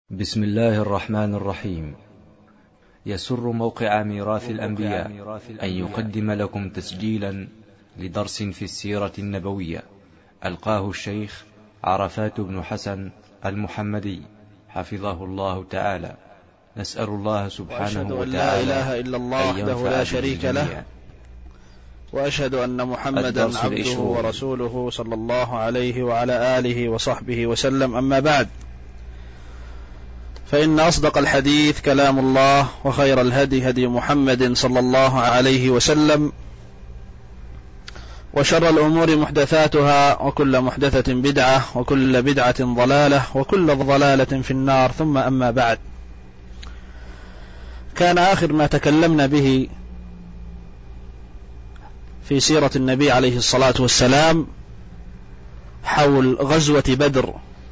بسم الله الرحمن الرحيم. يسر موقع ميراث الأنبياء أن يقدم لكم تسجيلا لدرس في السيرة النبوية ألقاه الشيخ عرفات بن حسن المحمدي حفظه الله تعالى. نسأل الله سبحانه وتعالى لا إله إلا الله وحده لا شريك له، وأشهد أن محمدا عبده ورسوله صلى الله عليه وعلى آله وصحبه وسلم. أما بعد، فإن أصدق الحديث كلام الله، وخير الهدي هدي محمد صلى الله عليه وسلم، وشر الأمور محدثاتها، وكل محدثة بدعة، وكل بدعة ضلالة، وكل ضلالة في النار. ثم أما بعد، كان آخر ما تكلمنا به في سيرة النبي عليه الصلاة والسلام حول غزوة بدر،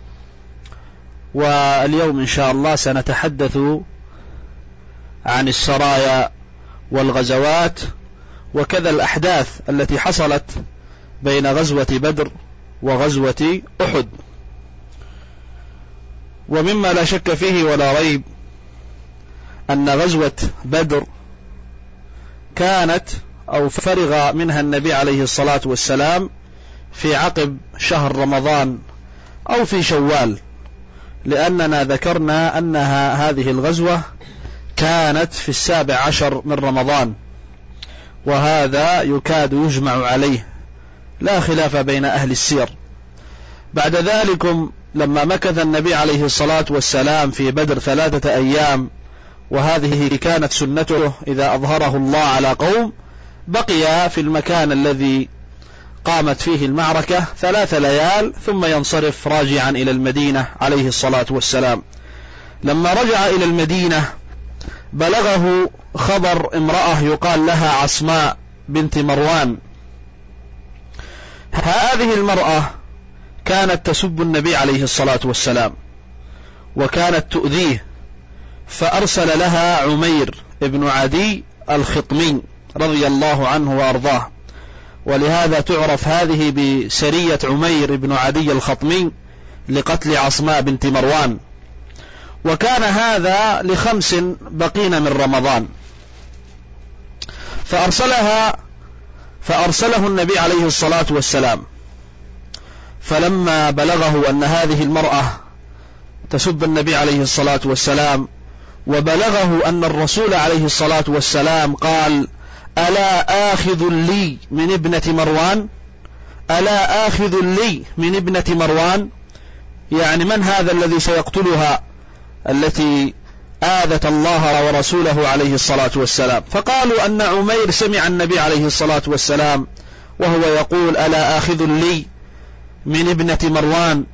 واليوم إن شاء الله سنتحدث عن السرايا والغزوات، وكذا الأحداث التي حصلت بين غزوة بدر وغزوة أحد. ومما لا شك فيه ولا ريب أن غزوة بدر كانت أو فرغ منها النبي عليه الصلاة والسلام في عقب شهر رمضان أو في شوال، لأننا ذكرنا أن هذه الغزوة كانت في 17 من رمضان، وهذا يكاد يجمع عليه، لا خلاف بين أهل السير. بعد ذلك لما مكث النبي عليه الصلاة والسلام في بدر 3 أيام، وهذه كانت سنته إذا أظهره الله على قوم، بقي في المكان الذي قامت فيه المعركة 3 ليال، ثم ينصرف راجعا إلى المدينة عليه الصلاة والسلام. لما رجع إلى المدينة بلغه خبر امرأة يقال لها عصماء بنت مروان. هذه المرأة كانت تسب النبي عليه الصلاة والسلام، وكانت تؤذيه، فأرسل لها عمير بن عدي الخطمي رضي الله عنه وأرضاه، ولهذا تعرف هذه بسرية عمير بن عدي الخطمي لقتل عصماء بنت مروان. وكان هذا ل5 بقين من رمضان، فأرسله النبي عليه الصلاة والسلام. فلما بلغه أن هذه المرأة تسب النبي عليه الصلاة والسلام، وبلغه أن الرسول عليه الصلاة والسلام قال: ألا آخذ لي من ابنة مروان؟ ألا آخذ لي من ابنة مروان؟ يعني من هذا الذي سيقتلها التي آذت الله ورسوله عليه الصلاة والسلام؟ فقالوا أن عمير سمع النبي عليه الصلاة والسلام وهو يقول: ألا آخذ لي من ابنة مروان.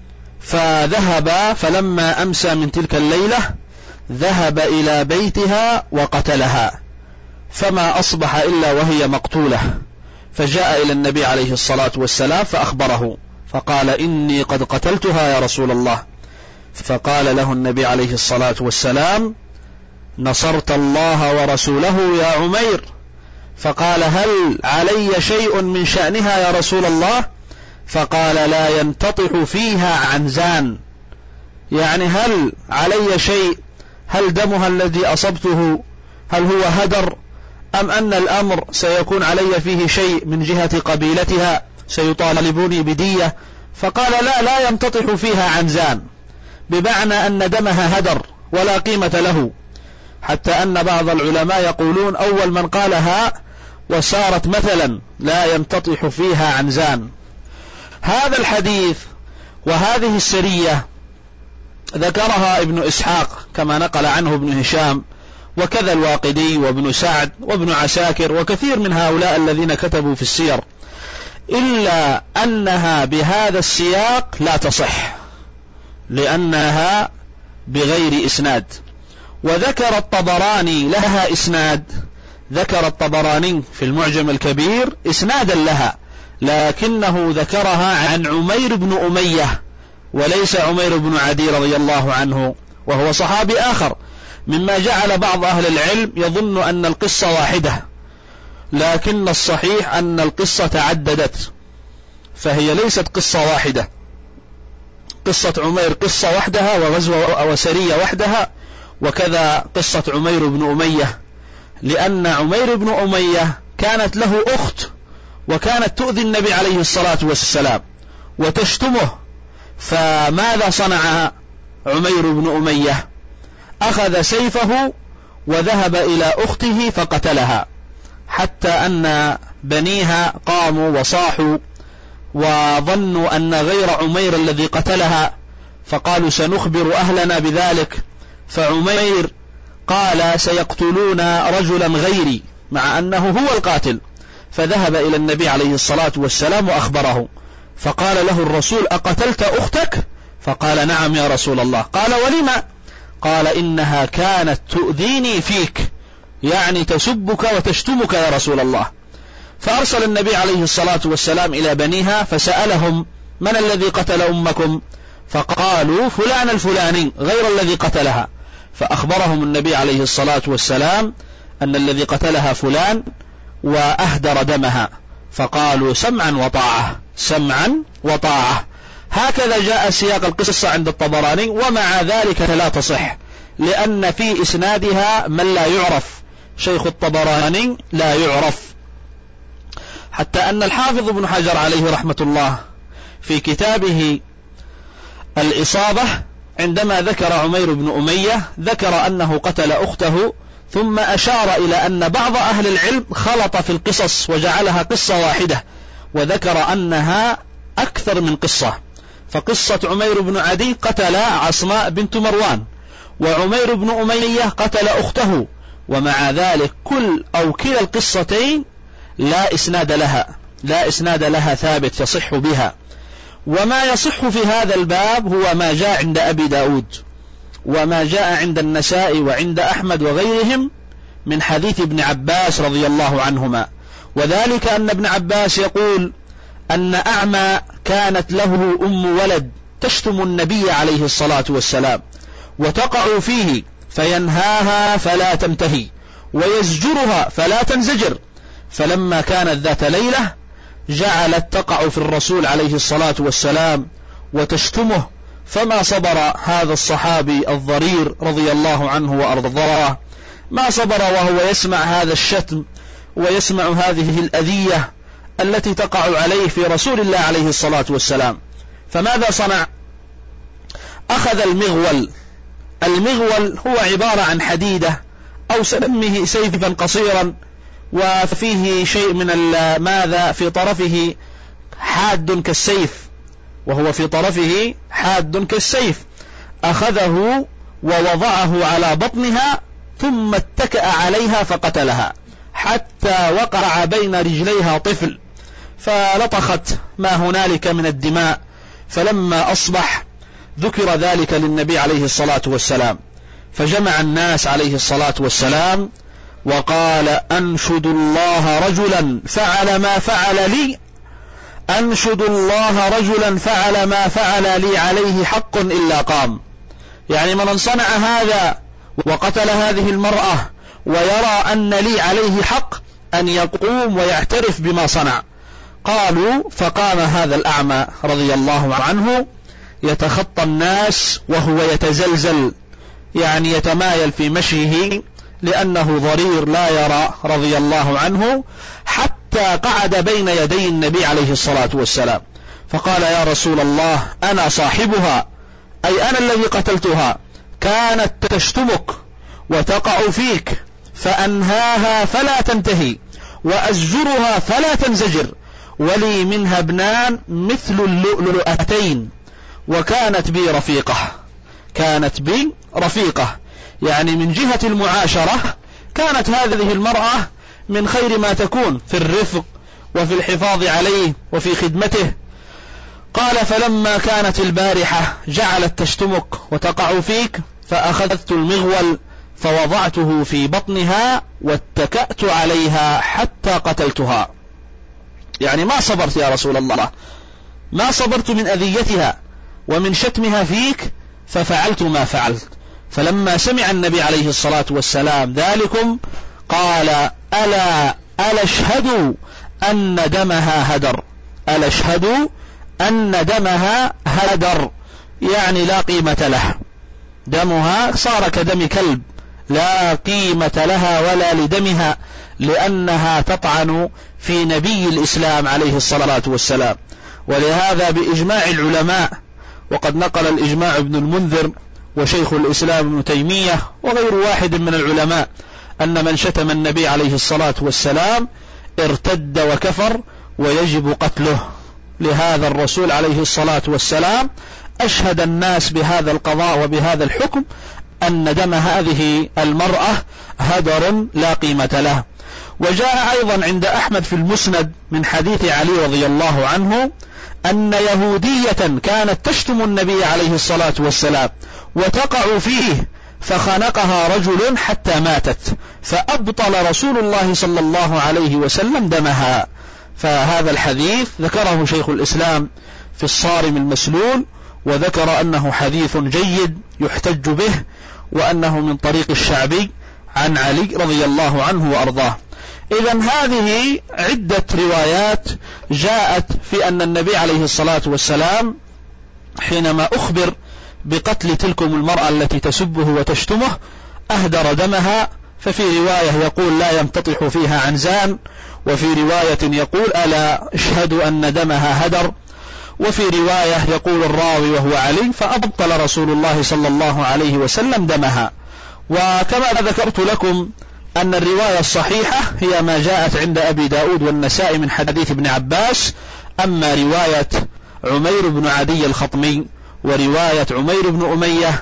فذهب، فلما أمسى من تلك الليلة ذهب إلى بيتها وقتلها، فما أصبح إلا وهي مقتولة. فجاء إلى النبي عليه الصلاة والسلام فأخبره، فقال: إني قد قتلتها يا رسول الله. فقال له النبي عليه الصلاة والسلام: نصرت الله ورسوله يا عمير. فقال: هل علي شيء من شأنها يا رسول الله؟ فقال: لا ينتطح فيها عنزان، يعني هل علي شيء؟ هل دمها الذي أصبته هل هو هدر، أم أن الأمر سيكون علي فيه شيء من جهة قبيلتها سيطالبوني بدية؟ فقال: لا ينتطح فيها عنزان، بمعنى أن دمها هدر ولا قيمة له، حتى أن بعض العلماء يقولون أول من قالها وصارت مثلا لا ينتطح فيها عنزان. هذا الحديث وهذه السرية ذكرها ابن إسحاق كما نقل عنه ابن هشام، وكذا الواقدي وابن سعد وابن عساكر وكثير من هؤلاء الذين كتبوا في السير، إلا أنها بهذا السياق لا تصح، لأنها بغير إسناد. وذكر الطبراني لها إسناد، ذكر الطبراني في المعجم الكبير إسنادا لها، لكنه ذكرها عن عمير بن أمية وليس عمير بن عدي رضي الله عنه، وهو صحابي آخر، مما جعل بعض أهل العلم يظن أن القصة واحدة، لكن الصحيح أن القصة تعددت، فهي ليست قصة واحدة، قصة عمير قصة وحدها وغزوة وسرية وحدها، وكذا قصة عمير بن أمية، لأن عمير بن أمية كانت له أخت وكانت تؤذي النبي عليه الصلاة والسلام وتشتمه. فماذا صنع عمير بن أمية؟ أخذ سيفه وذهب إلى أخته فقتلها، حتى أن بنيها قاموا وصاحوا وظنوا أن غير عمير الذي قتلها، فقالوا سنخبر أهلنا بذلك. فعمير قال سيقتلون رجلا غيري، مع أنه هو القاتل. فذهب إلى النبي عليه الصلاة والسلام وأخبره، فقال له الرسول أقتلت أختك؟ فقال نعم يا رسول الله. قال ولما؟ قال إنها كانت تؤذيني فيك، يعني تسبك وتشتمك يا رسول الله. فأرسل النبي عليه الصلاة والسلام إلى بنيها فسألهم من الذي قتل أمكم؟ فقالوا فلان الفلاني غير الذي قتلها. فأخبرهم النبي عليه الصلاة والسلام أن الذي قتلها فلان وأهدر دمها، فقالوا سمعا وطاعة، سمعا وطاعة. هكذا جاء سياق القصة عند الطبراني، ومع ذلك لا تصح، لأن في إسنادها من لا يعرف، شيخ الطبراني لا يعرف. حتى أن الحافظ ابن حجر عليه رحمة الله في كتابه الإصابة عندما ذكر عمير بن أمية ذكر أنه قتل أخته، ثم أشار إلى أن بعض أهل العلم خلط في القصص وجعلها قصة واحدة، وذكر أنها أكثر من قصة. فقصة عمير بن عدي قتل عصماء بنت مروان، وعمير بن أمية قتل أخته، ومع ذلك كلا القصتين لا إسناد لها ثابت يصح بها. وما يصح في هذا الباب هو ما جاء عند أبي داود، وما جاء عند النسائي وعند أحمد وغيرهم من حديث ابن عباس رضي الله عنهما، وذلك أن ابن عباس يقول أن أعمى كانت له أم ولد تشتم النبي عليه الصلاة والسلام وتقع فيه، فينهاها فلا تنتهي ويزجرها فلا تنزجر. فلما كانت ذات ليلة جعلت تقع في الرسول عليه الصلاة والسلام وتشتمه، فما صبر هذا الصحابي الضرير رضي الله عنه وأرضاه، ما صبر وهو يسمع هذا الشتم ويسمع هذه الأذية التي تقع عليه في رسول الله عليه الصلاة والسلام. فماذا صنع؟ أخذ المغول هو عبارة عن حديدة أو سمه سيفا قصيرا، وفيه شيء من ماذا في طرفه حاد كالسيف، وهو في طرفه حاد كالسيف. أخذه ووضعه على بطنها ثم اتكأ عليها فقتلها، حتى وقع بين رجليها طفل، فلطخت ما هنالك من الدماء. فلما أصبح ذكر ذلك للنبي عليه الصلاة والسلام، فجمع الناس عليه الصلاة والسلام وقال أنشد الله رجلا فعل ما فعل لي، أنشد الله رجلا فعل ما فعل لي عليه حق إلا قام. يعني من صنع هذا وقتل هذه المرأة ويرى أن لي عليه حق أن يقوم ويعترف بما صنع. قالوا فقام هذا الأعمى رضي الله عنه يتخطى الناس وهو يتزلزل، يعني يتمايل في مشيه لأنه ضرير لا يرى رضي الله عنه، حتى قعد بين يدي النبي عليه الصلاة والسلام فقال يا رسول الله أنا صاحبها، أي أنا الذي قتلتها، كانت تشتمك وتقع فيك، فأنهاها فلا تنتهي وأزجرها فلا تنزجر، ولي منها ابنان مثل اللؤلؤتين، وكانت بي رفيقة. كانت بي رفيقة، يعني من جهة المعاشرة كانت هذه المرأة من خير ما تكون في الرفق وفي الحفاظ عليه وفي خدمته. قال فلما كانت البارحة جعلت تشتمك وتقع فيك، فأخذت المغول فوضعته في بطنها واتكأت عليها حتى قتلتها. يعني ما صبرت يا رسول الله، ما صبرت من أذيتها ومن شتمها فيك، ففعلت ما فعلت. فلما سمع النبي عليه الصلاة والسلام ذلكم قال ألا اشهدوا أن دمها هدر، ألا اشهدوا أن دمها هدر، يعني لا قيمة له، دمها صار كدم كلب، لا قيمة لها ولا لدمها، لأنها تطعن في نبي الإسلام عليه الصلاة والسلام. ولهذا بإجماع العلماء، وقد نقل الإجماع ابن المنذر وشيخ الإسلام ابن تيمية وغير واحد من العلماء، أن من شتم النبي عليه الصلاة والسلام ارتد وكفر ويجب قتله. لهذا الرسول عليه الصلاة والسلام أشهد الناس بهذا القضاء وبهذا الحكم، أن دم هذه المرأة هدر لا قيمة له. وجاء أيضا عند أحمد في المسند من حديث علي رضي الله عنه أن يهودية كانت تشتم النبي عليه الصلاة والسلام وتقع فيه، فخنقها رجل حتى ماتت، فأبطل رسول الله صلى الله عليه وسلم دمها. فهذا الحديث ذكره شيخ الإسلام في الصارم المسلول، وذكر أنه حديث جيد يحتج به، وأنه من طريق الشعبي عن علي رضي الله عنه وأرضاه. إذن هذه عدة روايات جاءت في أن النبي عليه الصلاة والسلام حينما أخبر بقتل تلكم المرأة التي تسبه وتشتمه أهدر دمها. ففي رواية يقول لا يمتطح فيها عنزان، وفي رواية يقول ألا اشهدوا أن دمها هدر، وفي رواية يقول الراوي وهو علي فأبطل رسول الله صلى الله عليه وسلم دمها. وكما ذكرت لكم أن الرواية الصحيحة هي ما جاءت عند أبي داود والنسائي من حديث ابن عباس. أما رواية عمير بن عدي الخطمي ورواية عمير بن أمية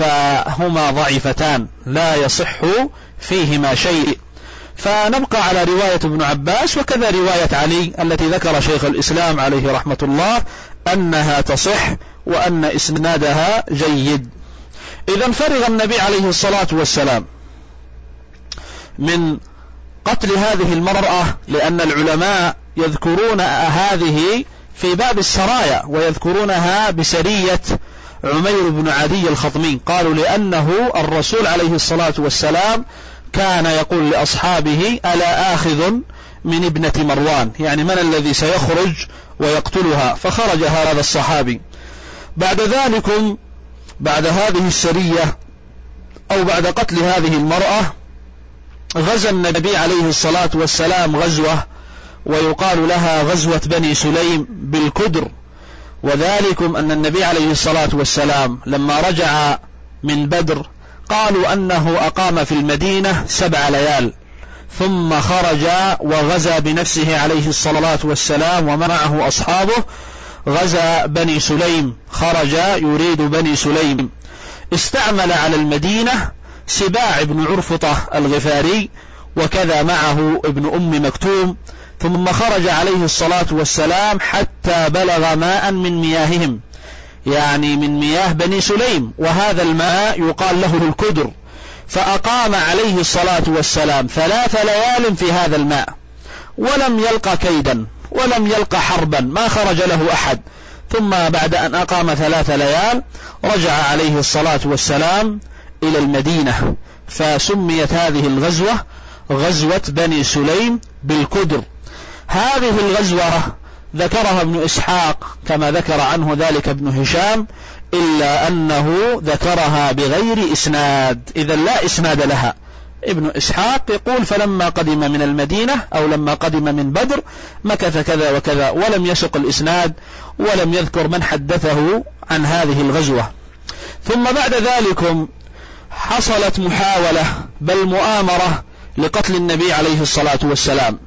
فهما ضعيفتان لا يصح فيهما شيء. فنبقى على رواية ابن عباس، وكذا رواية علي التي ذكر شيخ الإسلام عليه رحمة الله أنها تصح وأن إسنادها جيد. إذن فرغ النبي عليه الصلاة والسلام من قتل هذه المرأة، لأن العلماء يذكرون هذه في باب السرايا ويذكرونها بسرية عمير بن عدي الخطمي. قالوا لأنه الرسول عليه الصلاة والسلام كان يقول لأصحابه ألا آخذ من ابنة مروان، يعني من الذي سيخرج ويقتلها؟ فخرج هذا الصحابي. بعد ذلك بعد هذه السرية أو بعد قتل هذه المرأة غزا النبي عليه الصلاة والسلام غزوة ويقال لها غزوة بني سليم بالكدر. وذلكم أن النبي عليه الصلاة والسلام لما رجع من بدر قالوا أنه أقام في المدينة 7 ليال، ثم خرج وغزا بنفسه عليه الصلاة والسلام ومعه أصحابه غزا بني سليم، خرج يريد بني سليم. استعمل على المدينة سباع بن عرفطة الغفاري، وكذا معه ابن أم مكتوم. ثم خرج عليه الصلاة والسلام حتى بلغ ماء من مياههم، يعني من مياه بني سليم، وهذا الماء يقال له الكدر. فأقام عليه الصلاة والسلام 3 ليال في هذا الماء، ولم يلقى كيدا ولم يلقى حربا، ما خرج له أحد. ثم بعد أن أقام 3 ليال رجع عليه الصلاة والسلام إلى المدينة، فسميت هذه الغزوة غزوة بني سليم بالكدر. هذه الغزوة ذكرها ابن إسحاق كما ذكر عنه ذلك ابن هشام، إلا أنه ذكرها بغير إسناد، إذا لا إسناد لها. ابن إسحاق يقول فلما قدم من المدينة أو لما قدم من بدر مكث كذا وكذا، ولم يسق الإسناد ولم يذكر من حدثه عن هذه الغزوة. ثم بعد ذلك حصلت محاولة بل مؤامرة لقتل النبي عليه الصلاة والسلام،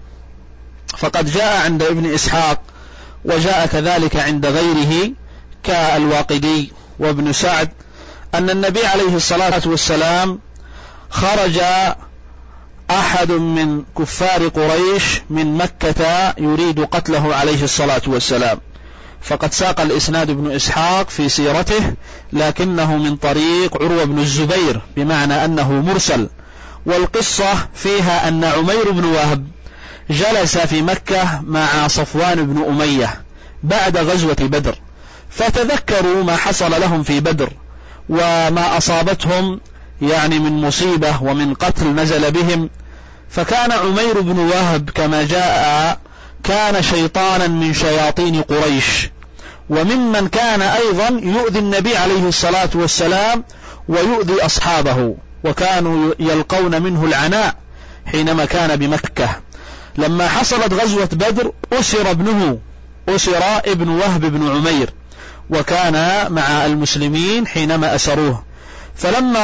فقد جاء عند ابن إسحاق وجاء كذلك عند غيره كالواقدي وابن سعد أن النبي عليه الصلاة والسلام خرج أحد من كفار قريش من مكة يريد قتله عليه الصلاة والسلام. فقد ساق الإسناد ابن إسحاق في سيرته لكنه من طريق عروة بن الزبير، بمعنى أنه مرسل. والقصة فيها أن عمير بن وهب جلس في مكة مع صفوان بن أمية بعد غزوة بدر، فتذكروا ما حصل لهم في بدر وما أصابتهم يعني من مصيبة ومن قتل نزل بهم. فكان عمير بن وهب كما جاء كان شيطانا من شياطين قريش، وممن كان أيضا يؤذي النبي عليه الصلاة والسلام ويؤذي أصحابه، وكانوا يلقون منه العناء حينما كان بمكة. لما حصلت غزوة بدر أسر ابن وهب بن عمير، وكان مع المسلمين حينما أسروه. فلما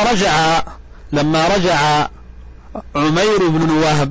رجع عمير بن وهب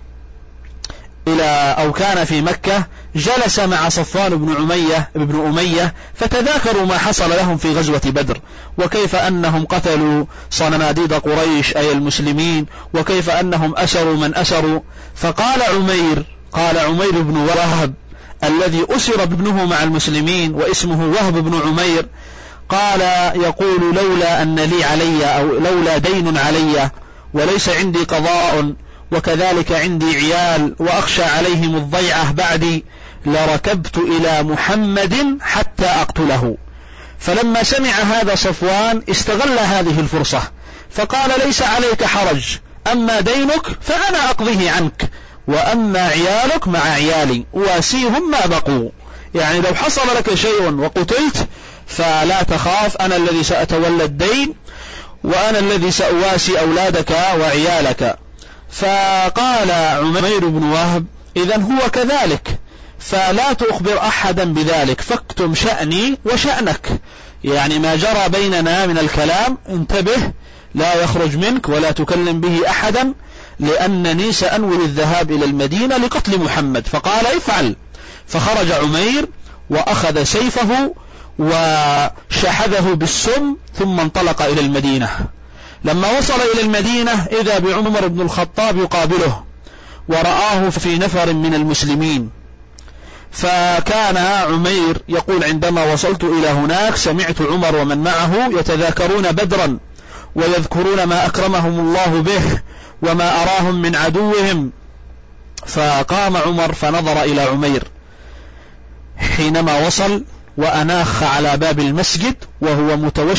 كان في مكة، جلس مع صفوان بن أمية فتذاكروا ما حصل لهم في غزوة بدر، وكيف أنهم قتلوا صناديد قريش أي المسلمين، وكيف أنهم أسروا من أسروا. فقال عمير بن وهب الذي أسر ابنه مع المسلمين واسمه وهب بن عمير، يقول لولا أن لي علي أو لولا دين علي وليس عندي قضاء وكذلك عندي عيال وأخشى عليهم الضيعة بعدي لركبت إلى محمد حتى أقتله. فلما سمع هذا صفوان استغل هذه الفرصة فقال ليس عليك حرج، أما دينك فأنا أقضيه عنك، وأما عيالك مع عيالي واسيهم ما بقوا. يعني لو حصل لك شيء وقتلت فلا تخاف، أنا الذي سأتولى الدين وأنا الذي سأواسي أولادك وعيالك. فقال عمير بن وهب إذن هو كذلك، فلا تخبر أحدا بذلك، فاكتم شأني وشأنك، يعني ما جرى بيننا من الكلام انتبه لا يخرج منك ولا تكلم به أحدا، لأنني سأنوي الذهاب إلى المدينة لقتل محمد. فقال افعل. فخرج عمير وأخذ سيفه وشحذه بالسم ثم انطلق إلى المدينة. لما وصل إلى المدينة إذا بعمر بن الخطاب يقابله ورآه في نفر من المسلمين. فكان عمير يقول عندما وصلت إلى هناك سمعت عمر ومن معه يتذاكرون بدرا ويذكرون ما أكرمهم الله به وما أراهم من عدوهم. فقام عمر فنظر إلى عمير حينما وصل وأناخ على باب المسجد وهو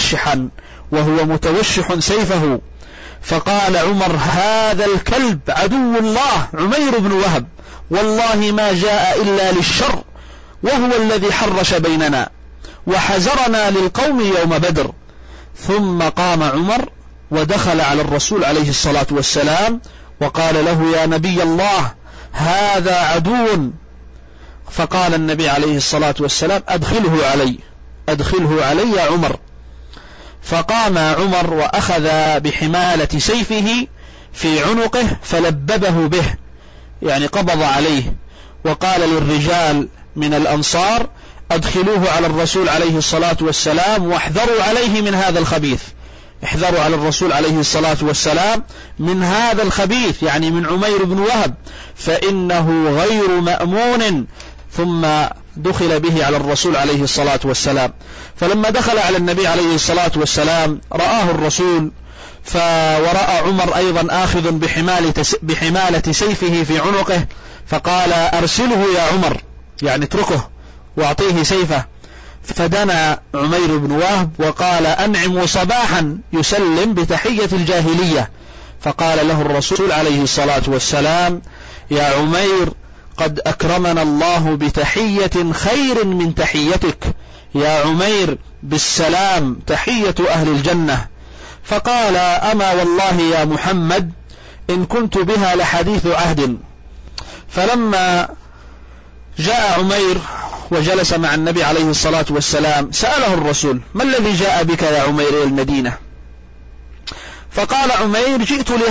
متوشح سيفه. فقال عمر هذا الكلب عدو الله عمير بن وهب، والله ما جاء إلا للشر، وهو الذي حرش بيننا وحزرنا للقوم يوم بدر. ثم قام عمر ودخل على الرسول عليه الصلاة والسلام وقال له يا نبي الله هذا عدو. فقال النبي عليه الصلاة والسلام أدخله علي يا عمر. فقام عمر وأخذ بحمالة سيفه في عنقه فلببه به، يعني قبض عليه، وقال للرجال من الأنصار أدخلوه على الرسول عليه الصلاة والسلام واحذروا عليه من هذا الخبيث، احذروا على الرسول عليه الصلاة والسلام من هذا الخبيث، يعني من عمير بن وهب، فإنه غير مأمون. ثم دخل به على الرسول عليه الصلاة والسلام. فلما دخل على النبي عليه الصلاة والسلام رآه الرسول ورأى عمر أيضا آخذ بحمالة سيفه في عنقه، فقال أرسله يا عمر، يعني اتركه واعطيه سيفه. فدنا عمير بن وهب وقال أنعم صباحا يسلم بتحية الجاهلية. فقال له الرسول عليه الصلاة والسلام يا عمير قد أكرمنا الله بتحية خير من تحيتك، يا عمير بالسلام تحية أهل الجنة. فقال أما والله يا محمد إن كنت بها لحديث عهد. فلما جاء عمير وجلس مع النبي عليه الصلاة والسلام سأله الرسول ما الذي جاء بك يا عمير إلى المدينة؟ فقال عمير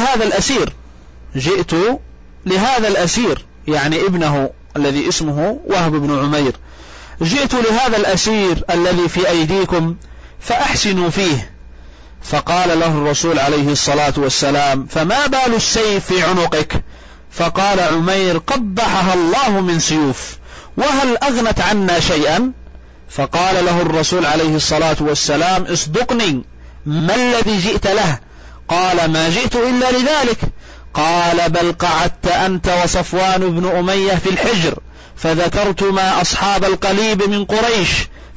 جئت لهذا الأسير يعني ابنه الذي اسمه وهب بن عمير، جئت لهذا الأسير الذي في أيديكم فأحسنوا فيه. فقال له الرسول عليه الصلاة والسلام فما بال السيف في عنقك؟ فقال عمير قبحها الله من سيوف، وهل أغنت عنا شيئا؟ فقال له الرسول عليه الصلاة والسلام اصدقني ما الذي جئت له؟ قال ما جئت إلا لذلك. قال بل قعدت أنت وصفوان بن أمية في الحجر فذكرتما أصحاب القليب من قريش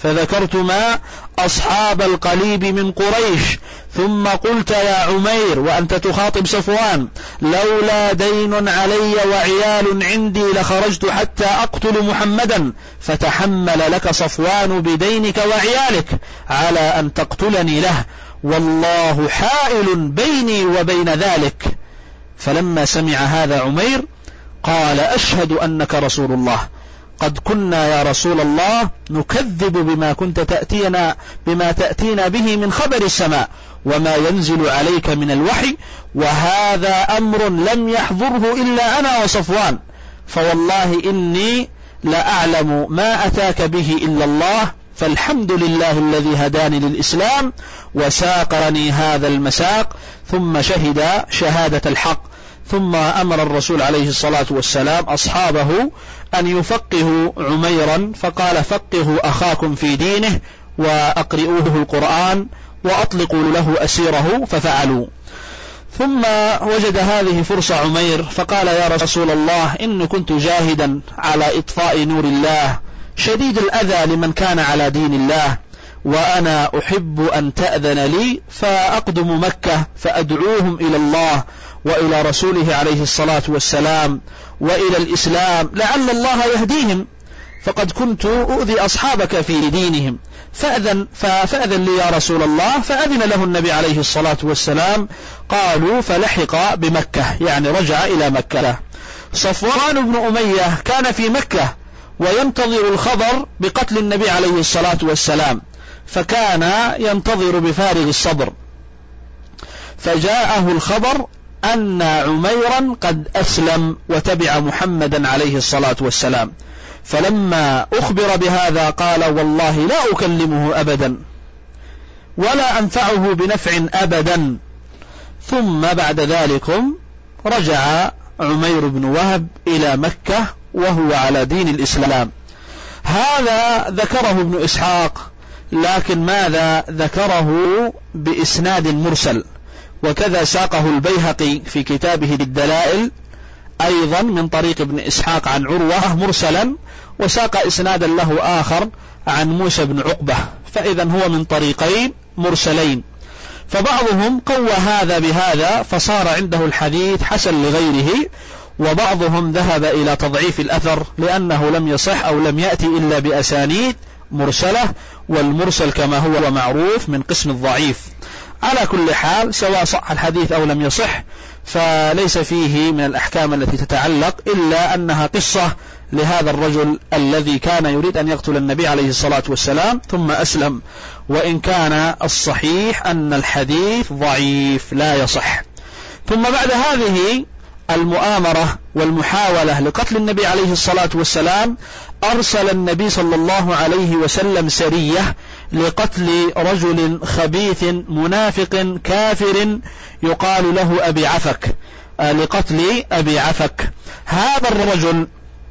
فذكرتما أصحاب القليب من قريش، ثم قلت يا عمير وأنت تخاطب صفوان: لولا دين علي وعيال عندي لخرجت حتى أقتل محمدا، فتحمل لك صفوان بدينك وعيالك على أن تقتلني له، والله حائل بيني وبين ذلك. فلما سمع هذا عمير قال: أشهد أنك رسول الله، قد كنا يا رسول الله نكذب بما تأتينا به من خبر السماء وما ينزل عليك من الوحي، وهذا أمر لم يحضره إلا أنا وصفوان، فوالله إني لأعلم ما أتاك به إلا الله، فالحمد لله الذي هداني للإسلام وساقني هذا المساق. ثم شهد شهادة الحق. ثم أمر الرسول عليه الصلاة والسلام أصحابه أن يفقهوا عميرا، فقال: فقهوا أخاكم في دينه وأقرئوه القرآن وأطلقوا له أسيره، ففعلوا. ثم وجد هذه فرصة عمير فقال: يا رسول الله، إني كنت جاهدا على إطفاء نور الله شديد الأذى لمن كان على دين الله، وأنا أحب أن تأذن لي فأقدم مكة فأدعوهم إلى الله وإلى رسوله عليه الصلاة والسلام وإلى الإسلام، لعل الله يهديهم، فقد كنت أؤذي أصحابك في دينهم، فأذن لي يا رسول الله. فأذن له النبي عليه الصلاة والسلام. قالوا: فلحق بمكة، يعني رجع إلى مكة. صفوان بن أمية كان في مكة وينتظر الخبر بقتل النبي عليه الصلاة والسلام، فكان ينتظر بفارغ الصبر، فجاءه الخبر أن عميرا قد أسلم وتبع محمدا عليه الصلاة والسلام. فلما أخبر بهذا قال: والله لا أكلمه أبدا ولا أنفعه بنفع أبدا. ثم بعد ذلك رجع عمير بن وهب إلى مكة وهو على دين الإسلام. هذا ذكره ابن إسحاق، لكن ماذا ذكره بإسناد مرسل، وكذا ساقه البيهقي في كتابه الدلائل أيضا من طريق ابن إسحاق عن عروة مرسلا، وساق إسنادا له آخر عن موسى بن عقبة، فإذا هو من طريقين مرسلين. فبعضهم قوى هذا بهذا فصار عنده الحديث حسن لغيره، وبعضهم ذهب إلى تضعيف الأثر لأنه لم يصح أو لم يأتي إلا بأسانيد مرسلة، والمرسل كما هو معروف من قسم الضعيف. على كل حال سواء صح الحديث أو لم يصح فليس فيه من الأحكام التي تتعلق إلا أنها قصة لهذا الرجل الذي كان يريد أن يقتل النبي عليه الصلاة والسلام ثم أسلم، وإن كان الصحيح أن الحديث ضعيف لا يصح. ثم بعد هذه المؤامرة والمحاولة لقتل النبي عليه الصلاة والسلام أرسل النبي صلى الله عليه وسلم سرية لقتل رجل خبيث منافق كافر يقال له أبي عفك، لقتل أبي عفك. هذا الرجل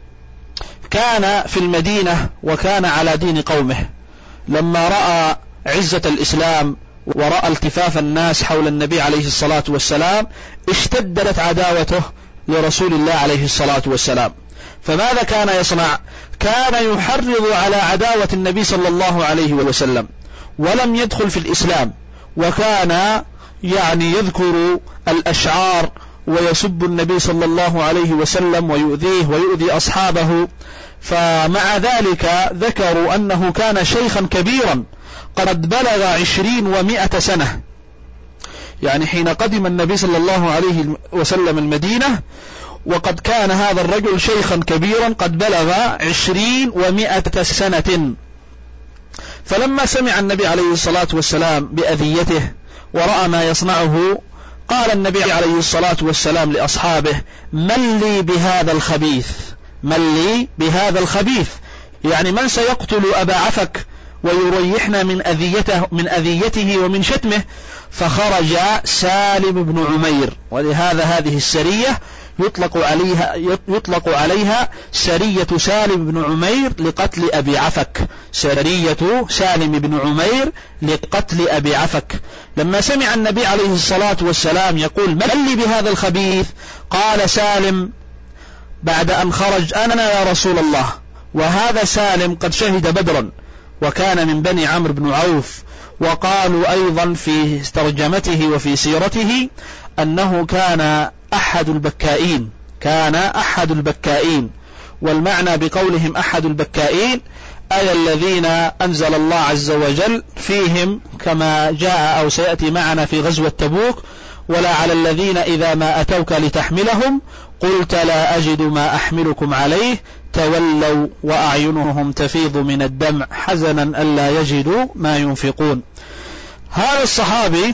كان في المدينة وكان على دين قومه، لما رأى عزة الإسلام ورأى التفاف الناس حول النبي عليه الصلاة والسلام اشتدت عداوته لرسول الله عليه الصلاة والسلام. فماذا كان يصنع؟ كان يحرض على عداوة النبي صلى الله عليه وسلم، ولم يدخل في الإسلام، وكان يذكر الأشعار ويسب النبي صلى الله عليه وسلم ويؤذيه ويؤذي أصحابه. فمع ذلك ذكروا أنه كان شيخا كبيرا قد بلغ 20 و100 سنة، يعني حين قدم النبي صلى الله عليه وسلم المدينة وقد كان هذا الرجل شيخا كبيرا قد بلغ 20 و100 سنة. فلما سمع النبي عليه الصلاة والسلام بأذيته ورأى ما يصنعه قال النبي عليه الصلاة والسلام لأصحابه: من لي بهذا الخبيث؟ من لي بهذا الخبيث؟ يعني من سيقتل أبا عفك ويريحنا من أذيته ومن شتمه؟ فخرج سالم بن عمير، ولهذا هذه السرية يطلق عليها سرية سالم بن عمير لقتل أبي عفك، سرية سالم بن عمير لقتل أبي عفك. لما سمع النبي عليه الصلاة والسلام يقول: من لي بهذا الخبيث؟ قال سالم بعد أن خرج: أنا يا رسول الله. وهذا سالم قد شهد بدرا وكان من بني عمرو بن عوف. وقالوا أيضا في ترجمته وفي سيرته أنه كان أحد البكائين، والمعنى بقولهم أحد البكائين أي الذين أنزل الله عز وجل فيهم كما جاء أو سيأتي معنا في غزوة تبوك: ولا على الذين إذا ما أتوك لتحملهم قلت لا أجد ما أحملكم عليه تولوا وأعينهم تفيض من الدمع حزنا ألا يجدوا ما ينفقون. هذا الصحابي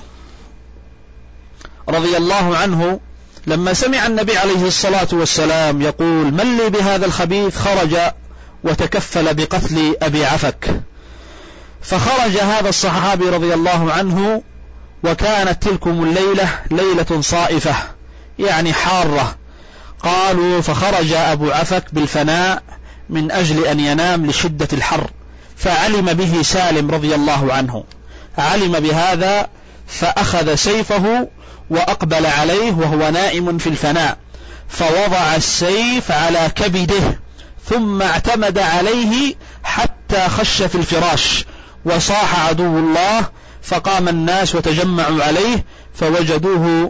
رضي الله عنه لما سمع النبي عليه الصلاة والسلام يقول: من لي بهذا الخبيث، خرج وتكفل بقتل أبي عفك. فخرج هذا الصحابي رضي الله عنه، وكانت تلكم الليلة ليلة صائفة يعني حارة. قالوا: فخرج أبو عفك بالفناء من أجل أن ينام لشدة الحر، فعلم به سالم رضي الله عنه، علم بهذا فأخذ سيفه وأقبل عليه وهو نائم في الفناء، فوضع السيف على كبده ثم اعتمد عليه حتى خش في الفراش، وصاح عدو الله، فقام الناس وتجمعوا عليه فوجدوه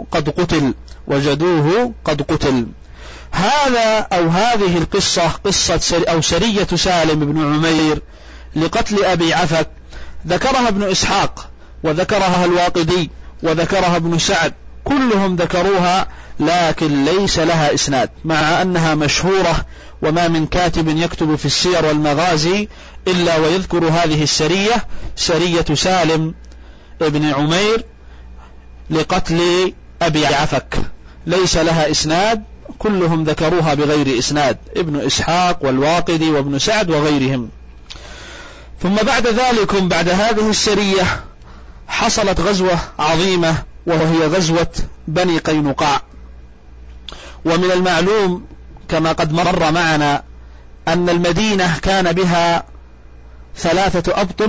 قد قتل. هذا أو هذه القصة قصة أو سرية سالم بن عمير لقتل أبي عفك ذكرها ابن إسحاق وذكرها الواقدي وذكرها ابن سعد، كلهم ذكروها، لكن ليس لها إسناد، مع أنها مشهورة، وما من كاتب يكتب في السير والمغازي إلا ويذكر هذه السرية، سرية سالم بن عمير لقتل أبي عفك، ليس لها إسناد، كلهم ذكروها بغير إسناد، ابن إسحاق والواقدي وابن سعد وغيرهم. ثم بعد ذلك بعد هذه السرية حصلت غزوة عظيمة، وهي غزوة بني قينقاع. ومن المعلوم كما قد مر معنا أن المدينة كان بها 3 أبط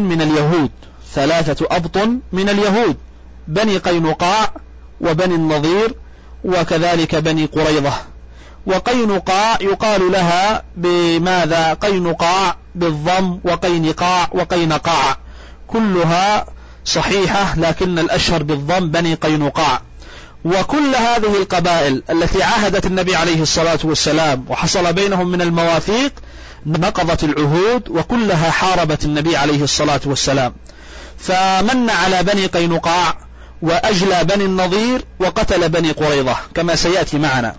من اليهود، بني قينقاع وبني النضير وكذلك بني قريظة. وقينقاع يقال لها بماذا؟ قينقاع بالضم، وقينقاع وقينقاع، كلها صحيحة، لكن الأشهر بالضم بني قينقاع. وكل هذه القبائل التي عاهدت النبي عليه الصلاة والسلام وحصل بينهم من المواثيق نقضت العهود، وكلها حاربت النبي عليه الصلاة والسلام. فمن على بني قينقاع وأجلى بني النضير وقتل بني قريظة كما سيأتي معنا.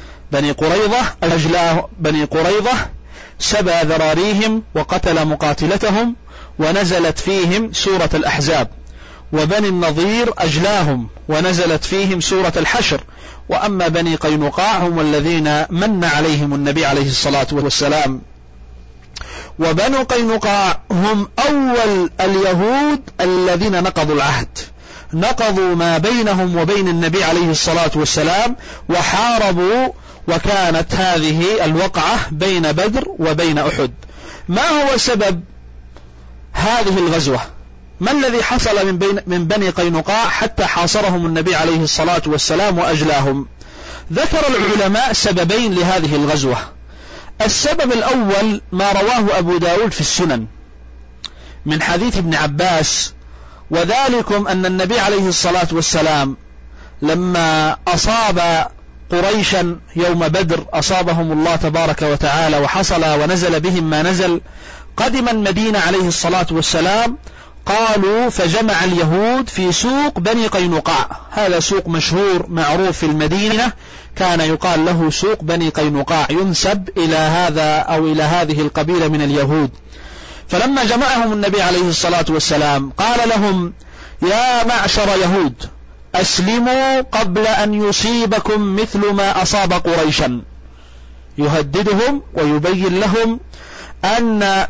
أجلى بني قريظة، سبى ذراريهم وقتل مقاتلتهم، ونزلت فيهم سورة الأحزاب. وبني النضير أجلاهم ونزلت فيهم سورة الحشر. وأما بني قينقاع هم الذين من عليهم النبي عليه الصلاة والسلام. وبنو قينقاع هم أول اليهود الذين نقضوا العهد، نقضوا ما بينهم وبين النبي عليه الصلاة والسلام وحاربوا. وكانت هذه الوقعة بين بدر وبين أحد. ما هو سبب هذه الغزوة؟ ما الذي حصل من بني قينقاع حتى حاصرهم النبي عليه الصلاة والسلام وأجلاهم؟ ذكر العلماء سببين لهذه الغزوة. السبب الأول ما رواه أبو داود في السنن من حديث ابن عباس، وذلكم أن النبي عليه الصلاة والسلام لما أصاب قريشا يوم بدر، أصابهم الله تبارك وتعالى وحصل ونزل بهم ما نزل، قدم المدينة عليه الصلاة والسلام، قالوا فجمع اليهود في سوق بني قينقاع، هذا سوق مشهور معروف في المدينة، كان يقال له سوق بني قينقاع، ينسب إلى هذا أو إلى هذه القبيلة من اليهود. فلما جمعهم النبي عليه الصلاة والسلام قال لهم: يا معشر يهود، أسلموا قبل أن يصيبكم مثل ما أصاب قريشا، يهددهم ويبين لهم أن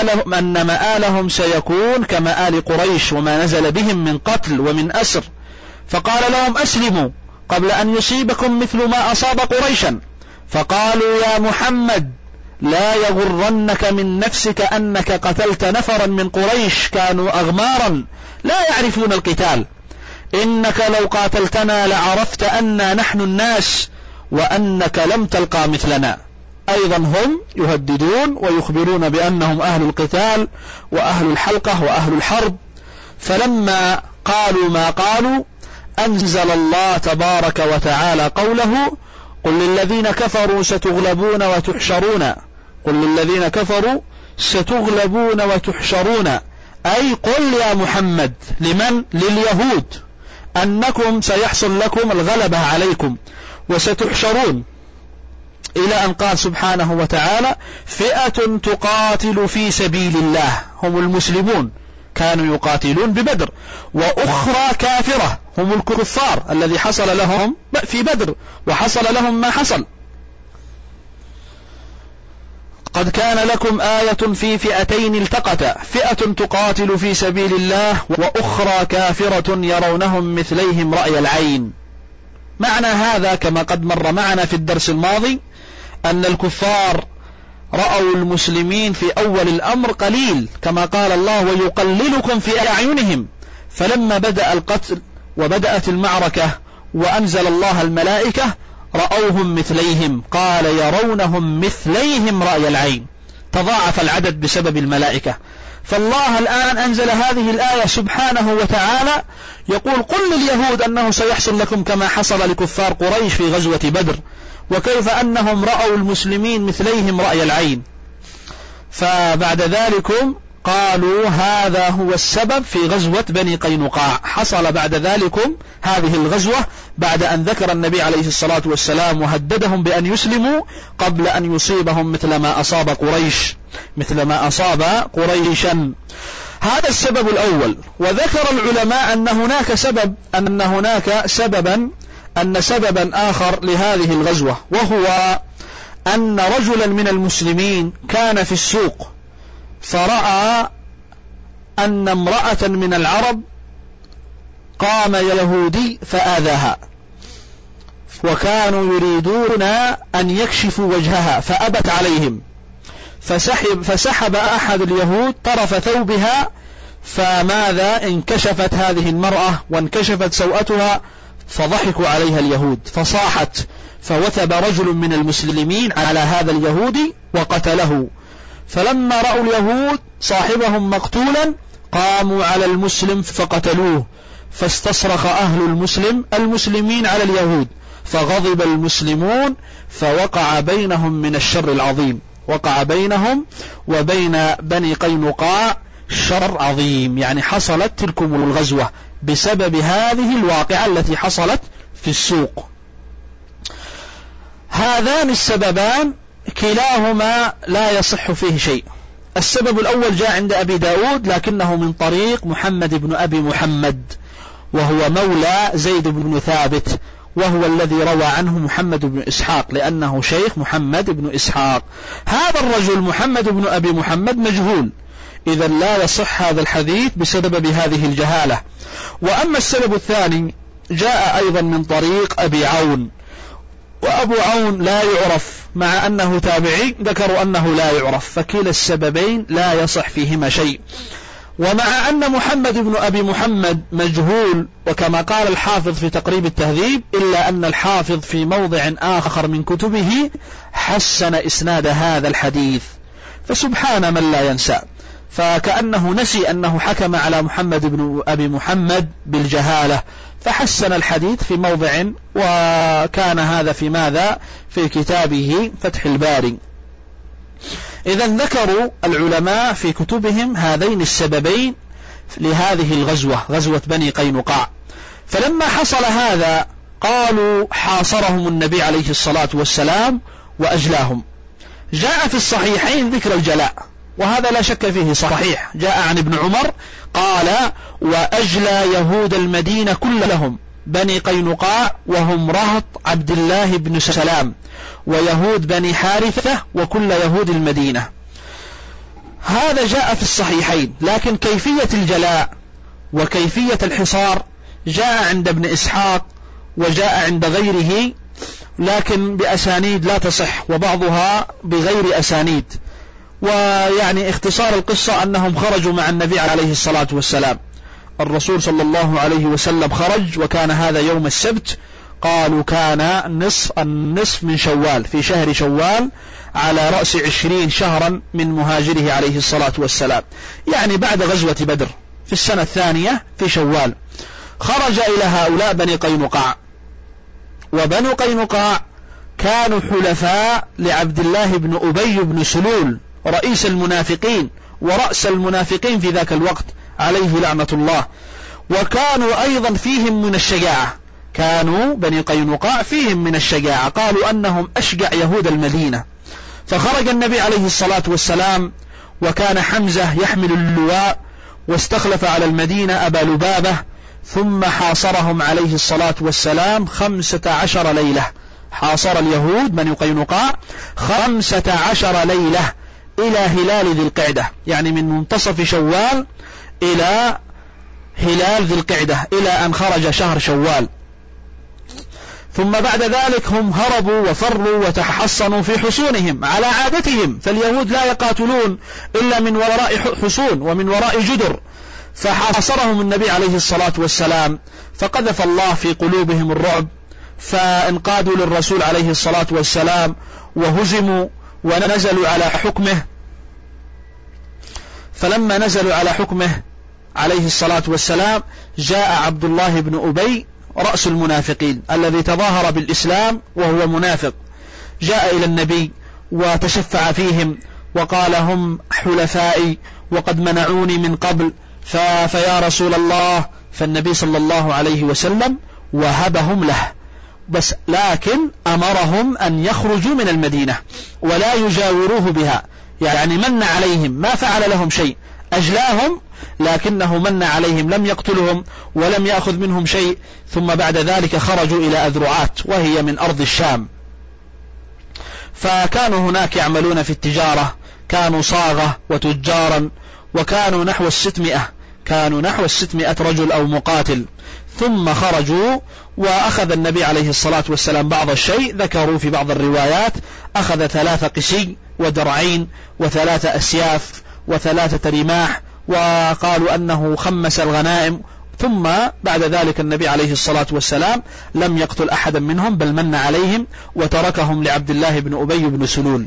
مآلهم سيكون كمآل قريش وما نزل بهم من قتل ومن أسر. فقال لهم: أسلموا قبل أن يصيبكم مثل ما أصاب قريشا. فقالوا: يا محمد، لا يغرنك من نفسك أنك قتلت نفرا من قريش كانوا أغمارا لا يعرفون القتال، إنك لو قاتلتنا لعرفت أننا نحن الناس وأنك لم تلقى مثلنا. أيضا هم يهددون ويخبرون بأنهم أهل القتال وأهل الحلقة وأهل الحرب. فلما قالوا ما قالوا أنزل الله تبارك وتعالى قوله: قل للذين كفروا ستغلبون وتحشرون. قل للذين كفروا ستغلبون وتحشرون، أي قل يا محمد لمن؟ لليهود، أنكم سيحصل لكم الغلبة عليكم وستحشرون، إلى أن قال سبحانه وتعالى: فئة تقاتل في سبيل الله، هم المسلمون كانوا يقاتلون ببدر، وأخرى كافرة هم الكفار الذي حصل لهم في بدر وحصل لهم ما حصل. قد كان لكم آية في فئتين التقتا، فئة تقاتل في سبيل الله وأخرى كافرة يرونهم مثليهم رأي العين. معنى هذا كما قد مر معنا في الدرس الماضي أن الكفار رأوا المسلمين في أول الأمر قليل، كما قال الله: ويقللكم في أعينهم. فلما بدأ القتل وبدأت المعركة وأنزل الله الملائكة رأوهم مثليهم، قال: يرونهم مثليهم رأي العين، تضاعف العدد بسبب الملائكة. فالله الآن أنزل هذه الآية سبحانه وتعالى يقول: قل لليهود أنه سيحصل لكم كما حصل لكفار قريش في غزوة بدر، وكيف أنهم رأوا المسلمين مثليهم رأي العين. فبعد ذلك قالوا هذا هو السبب في غزوة بني قينقاع. حصل بعد ذلك هذه الغزوة بعد أن ذكر النبي عليه الصلاة والسلام وهددهم بأن يسلموا قبل أن يصيبهم مثل ما أصاب قريشا. هذا السبب الأول. وذكر العلماء أن هناك سببا آخر لهذه الغزوة، وهو أن رجلا من المسلمين كان في السوق فرأى أن امرأة من العرب قام يهودي فآذاها، وكانوا يريدون أن يكشفوا وجهها فأبت عليهم، فسحب أحد اليهود طرف ثوبها، فماذا؟ انكشفت هذه المرأة وانكشفت سوءتها، فضحكوا عليها اليهود فصاحت، فوثب رجل من المسلمين على هذا اليهودي وقتله. فلما رأوا اليهود صاحبهم مقتولا قاموا على المسلم فقتلوه، فاستصرخ أهل المسلمين على اليهود، فغضب المسلمون، فوقع بينهم من الشر العظيم، وقع بينهم وبين بني قينقاع شر عظيم. يعني حصلت تلكم الغزوة بسبب هذه الواقعة التي حصلت في السوق. هذان السببان كلاهما لا يصح فيه شيء. السبب الأول جاء عند أبي داود لكنه من طريق محمد بن أبي محمد، وهو مولى زيد بن ثابت، وهو الذي روى عنه محمد بن إسحاق لأنه شيخ محمد بن إسحاق. هذا الرجل محمد بن أبي محمد مجهول، إذا لا يصح هذا الحديث بسبب هذه الجهالة. وأما السبب الثاني جاء أيضا من طريق أبي عون، وأبو عون لا يعرف، مع أنه تابعي ذكروا أنه لا يعرف، فكلا السببين لا يصح فيهما شيء. ومع أن محمد بن أبي محمد مجهول، وكما قال الحافظ في تقريب التهذيب، إلا أن الحافظ في موضع آخر من كتبه حسن إسناد هذا الحديث، فسبحان من لا ينسى، فكأنه نسي أنه حكم على محمد بن أبي محمد بالجهالة، فحسن الحديث في موضع، وكان هذا في ماذا؟ في كتابه فتح الباري. إذا ذكروا العلماء في كتبهم هذين السببين لهذه الغزوة، غزوة بني قينقاع. فلما حصل هذا قالوا حاصرهم النبي عليه الصلاة والسلام وأجلاهم. جاء في الصحيحين ذكر الجلاء، وهذا لا شك فيه صحيح، جاء عن ابن عمر قال: وأجلى يهود المدينة كلهم بني قينقاع، وهم رهط عبد الله بن سلام، ويهود بني حارثة، وكل يهود المدينة. هذا جاء في الصحيحين، لكن كيفية الجلاء وكيفية الحصار جاء عند ابن إسحاق وجاء عند غيره، لكن بأسانيد لا تصح، وبعضها بغير أسانيد. ويعني اختصار القصة أنهم خرجوا مع النبي عليه الصلاة والسلام، الرسول صلى الله عليه وسلم خرج، وكان هذا يوم السبت، قالوا كان النصف من شوال، في شهر شوال، على رأس 20 شهرا من مهاجره عليه الصلاة والسلام، يعني بعد غزوة بدر في السنة الثانية في شوال. خرج إلى هؤلاء بني قينقاع، وبنو قينقاع كانوا حلفاء لعبد الله بن أبي بن سلول رئيس المنافقين ورأس المنافقين في ذاك الوقت عليه لعنة الله، وكانوا أيضا فيهم من الشجاعة، كانوا بني قينقاع فيهم من الشجاعة، قالوا أنهم أشجع يهود المدينة. فخرج النبي عليه الصلاة والسلام وكان حمزة يحمل اللواء، واستخلف على المدينة أبا لبابة، ثم حاصرهم عليه الصلاة والسلام 15 ليلة. حاصر اليهود بني قينقاع 15 ليلة إلى هلال ذي القعدة، يعني من منتصف شوال إلى هلال ذي القعدة، إلى أن خرج شهر شوال. ثم بعد ذلك هم هربوا وفروا وتحصنوا في حصونهم على عادتهم، فاليهود لا يقاتلون إلا من وراء حصون ومن وراء جدر، فحاصرهم النبي عليه الصلاة والسلام، فقذف الله في قلوبهم الرعب، فانقادوا للرسول عليه الصلاة والسلام وهزموا ونزلوا على حكمه. فلما نزلوا على حكمه عليه الصلاة والسلام جاء عبد الله بن أبي رأس المنافقين الذي تظاهر بالإسلام وهو منافق، جاء إلى النبي وتشفع فيهم وقال هم حلفائي وقد منعوني من قبل، فيا رسول الله. فالنبي صلى الله عليه وسلم وهبهم له، بس لكن أمرهم أن يخرجوا من المدينة ولا يجاوروه بها، يعني من عليهم، ما فعل لهم شيء، أجلاهم لكنه من عليهم، لم يقتلهم ولم يأخذ منهم شيء. ثم بعد ذلك خرجوا إلى أذرعات وهي من أرض الشام، فكانوا هناك يعملون في التجارة، كانوا صاغة وتجارا، وكانوا نحو 600 رجل أو مقاتل. ثم خرجوا وأخذ النبي عليه الصلاة والسلام بعض الشيء، ذكروا في بعض الروايات أخذ 3 قسي ودرعين و3 أسياف و3 رماح، وقالوا أنه خمس الغنائم. ثم بعد ذلك النبي عليه الصلاة والسلام لم يقتل أحدا منهم، بل من عليهم وتركهم لعبد الله بن أبي بن سلول.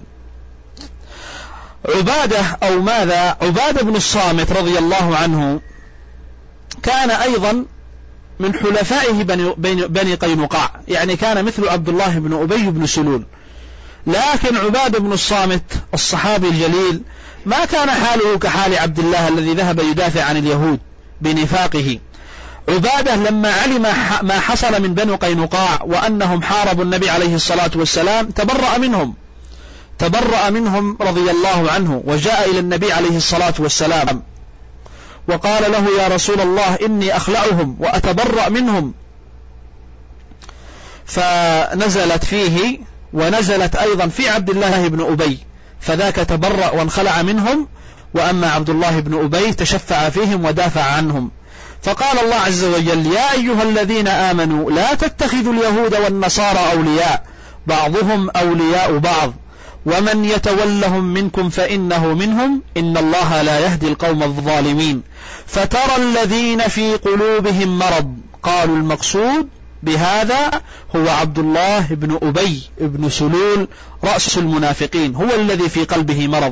عبادة بن الصامت رضي الله عنه كان أيضا من حلفائه بني قينقاع، يعني كان مثل عبد الله بن أبي بن سلول. لكن عبادة بن الصامت الصحابي الجليل ما كان حاله كحال عبد الله الذي ذهب يدافع عن اليهود بنفاقه. عبادة لما علم ما حصل من بني قينقاع وأنهم حاربوا النبي عليه الصلاة والسلام تبرأ منهم رضي الله عنه، وجاء إلى النبي عليه الصلاة والسلام وقال له يا رسول الله إني أخلعهم وأتبرأ منهم. فنزلت فيه ونزلت أيضا في عبد الله بن أبي، فذاك تبرأ وانخلع منهم، وأما عبد الله بن أبي تشفع فيهم ودافع عنهم. فقال الله عز وجل يا أيها الذين آمنوا لا تتخذوا اليهود والنصارى أولياء بعضهم أولياء بعض ومن يتولهم منكم فإنه منهم إن الله لا يهدي القوم الظالمين. فترى الذين في قلوبهم مرض، قالوا المقصود بهذا هو عبد الله بن أبي بن سلول رأس المنافقين، هو الذي في قلبه مرض.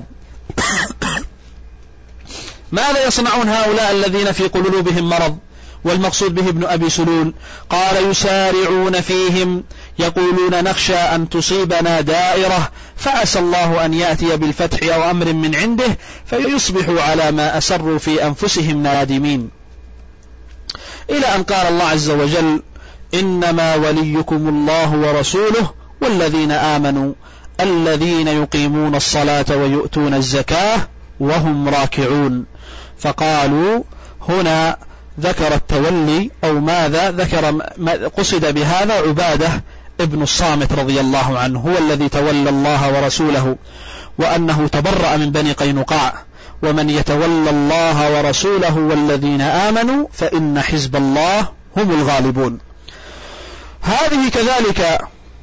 ماذا يصنعون هؤلاء الذين في قلوبهم مرض؟ والمقصود به ابن أبي سلول. قال يسارعون فيهم يقولون نخشى أن تصيبنا دائرة فعسى الله أن يأتي بالفتح أو أمر من عنده فيصبحوا على ما أسروا في أنفسهم نادمين، إلى أن قال الله عز وجل إنما وليكم الله ورسوله والذين آمنوا الذين يقيمون الصلاة ويؤتون الزكاة وهم راكعون. فقالوا هنا ذكر التولي أو ماذا ذكر، قصد بهذا عبادة ابن الصامت رضي الله عنه، هو الذي تولى الله ورسوله، وأنه تبرأ من بني قينقاع، ومن يتولى الله ورسوله والذين آمنوا فإن حزب الله هم الغالبون. هذه كذلك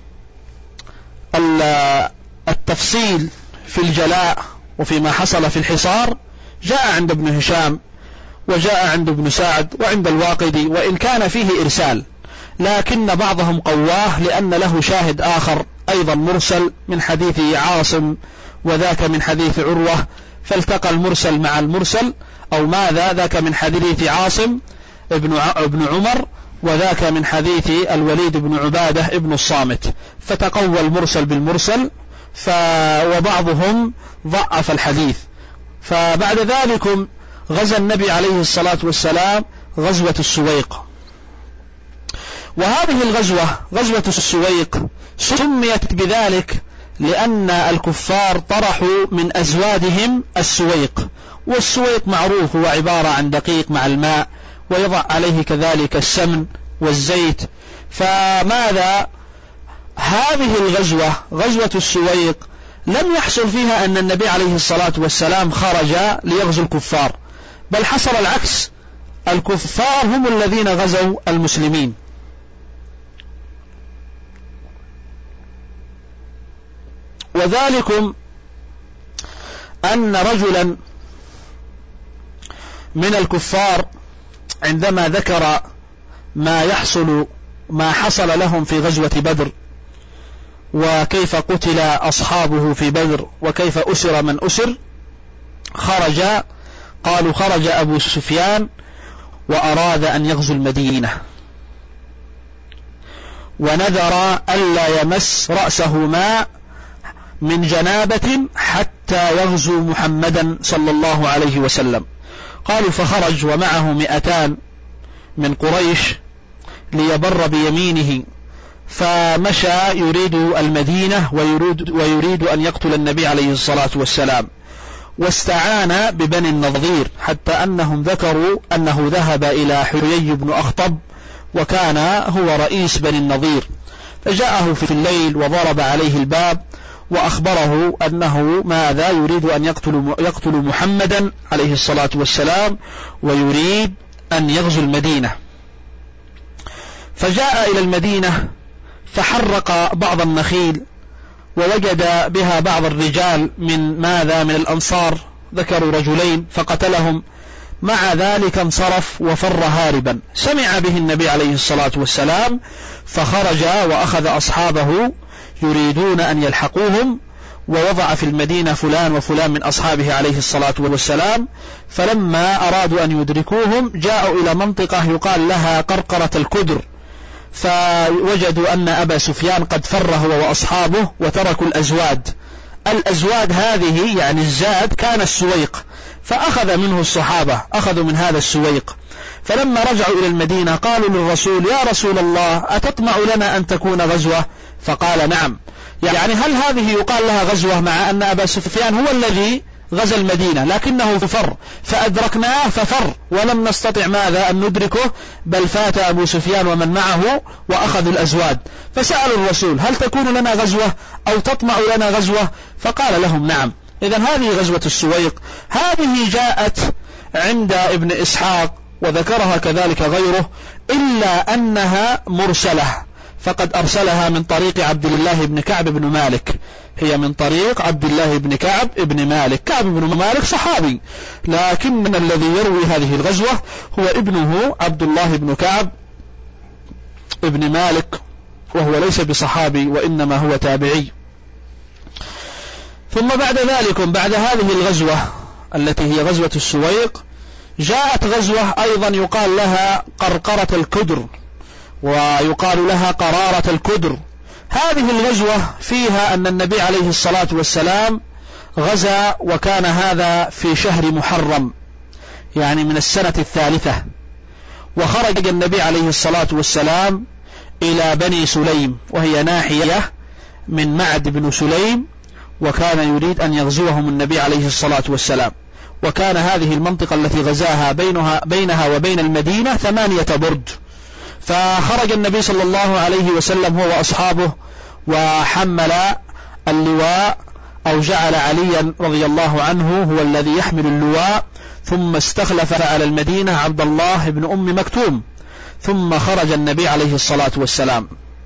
التفصيل في الجلاء وفيما حصل في الحصار جاء عند ابن هشام وجاء عند ابن سعد وعند الواقدي، وإن كان فيه إرسال، لكن بعضهم قواه لأن له شاهد آخر أيضا مرسل من حديث عاصم وذاك من حديث عروة، فالتقى المرسل مع المرسل، أو ماذا ذاك من حديث عاصم ابن عمر وذاك من حديث الوليد بن عبادة ابن الصامت، فتقوى المرسل بالمرسل، وبعضهم ضعف الحديث. فبعد ذلك غزا النبي عليه الصلاة والسلام غزوة السويق، وهذه الغزوة غزوة السويق سميت بذلك لأن الكفار طرحوا من أزوادهم السويق، والسويق معروف هو عبارة عن دقيق مع الماء ويضع عليه كذلك السمن والزيت. فماذا هذه الغزوة غزوة السويق لم يحصل فيها أن النبي عليه الصلاة والسلام خرج ليغزو الكفار، بل حصل العكس، الكفار هم الذين غزوا المسلمين. وذلكم أن رجلا من الكفار عندما ذكر ما حصل لهم في غزوة بدر، وكيف قتل أصحابه في بدر، وكيف أسر من أسر، قالوا خرج أبو سفيان وأراد أن يغزو المدينة، ونذر ألا يمس رأسه ماء من جنابة حتى يغزو محمدا صلى الله عليه وسلم. قالوا فخرج ومعه 200 من قريش ليبر بيمينه، فمشى يريد المدينة ويريد أن يقتل النبي عليه الصلاة والسلام، واستعان ببني النضير، حتى أنهم ذكروا أنه ذهب إلى حيي بن أخطب وكان هو رئيس بني النضير، فجاءه في الليل وضرب عليه الباب وأخبره أنه ماذا يريد أن يقتل محمدا عليه الصلاة والسلام ويريد أن يغزو المدينة. فجاء إلى المدينة فحرق بعض النخيل ووجد بها بعض الرجال من الأنصار، ذكروا رجلين فقتلهم، مع ذلك انصرف وفر هاربا. سمع به النبي عليه الصلاة والسلام فخرج وأخذ أصحابه يريدون أن يلحقوهم، ووضع في المدينة فلان وفلان من أصحابه عليه الصلاة والسلام. فلما أرادوا أن يدركوهم جاءوا إلى منطقة يقال لها قرقرة الكدر، فوجدوا أن أبا سفيان قد فر هو وأصحابه وتركوا الأزواد هذه يعني الزاد كان السويق، فأخذ منه الصحابة، أخذوا من هذا السويق. فلما رجعوا إلى المدينة قالوا للرسول يا رسول الله أتطمع لنا أن تكون غزوة؟ فقال نعم. يعني هل هذه يقال لها غزوة مع أن أبا سفيان هو الذي غزا المدينة لكنه فر، فأدركناه ففر ولم نستطع أن ندركه، بل فات أبو سفيان ومن معه وأخذوا الأزواد. فسألوا الرسول هل تكون لنا غزوة أو تطمع لنا غزوة؟ فقال لهم نعم. إذن هذه غزوة السويق، هذه جاءت عند ابن إسحاق وذكرها كذلك غيره، إلا أنها مرسلة، فقد أرسلها من طريق عبد الله بن كعب بن مالك، هي من طريق عبد الله بن كعب بن مالك. كعب بن مالك صحابي، لكن الذي يروي هذه الغزوة هو ابنه عبد الله بن كعب بن مالك، وهو ليس بصحابي وإنما هو تابعي. ثم بعد ذلك بعد هذه الغزوة التي هي غزوة السويق جاءت غزوة أيضا يقال لها قرقرة الكدر، ويقال لها قرارة الكدر. هذه الغزوة فيها أن النبي عليه الصلاة والسلام غزا، وكان هذا في شهر محرم يعني من السنة 3، وخرج النبي عليه الصلاة والسلام إلى بني سليم، وهي ناحية من معد بن سليم، وكان يريد أن يغزوهم النبي عليه الصلاة والسلام. وكان هذه المنطقة التي غزاها بينها وبين المدينة 8 برد. فخرج النبي صلى الله عليه وسلم هو وأصحابه وحمل اللواء، أو جعل عليا رضي الله عنه هو الذي يحمل اللواء، ثم استخلف على المدينة عبد الله بن أم مكتوم. ثم خرج النبي عليه الصلاة والسلام،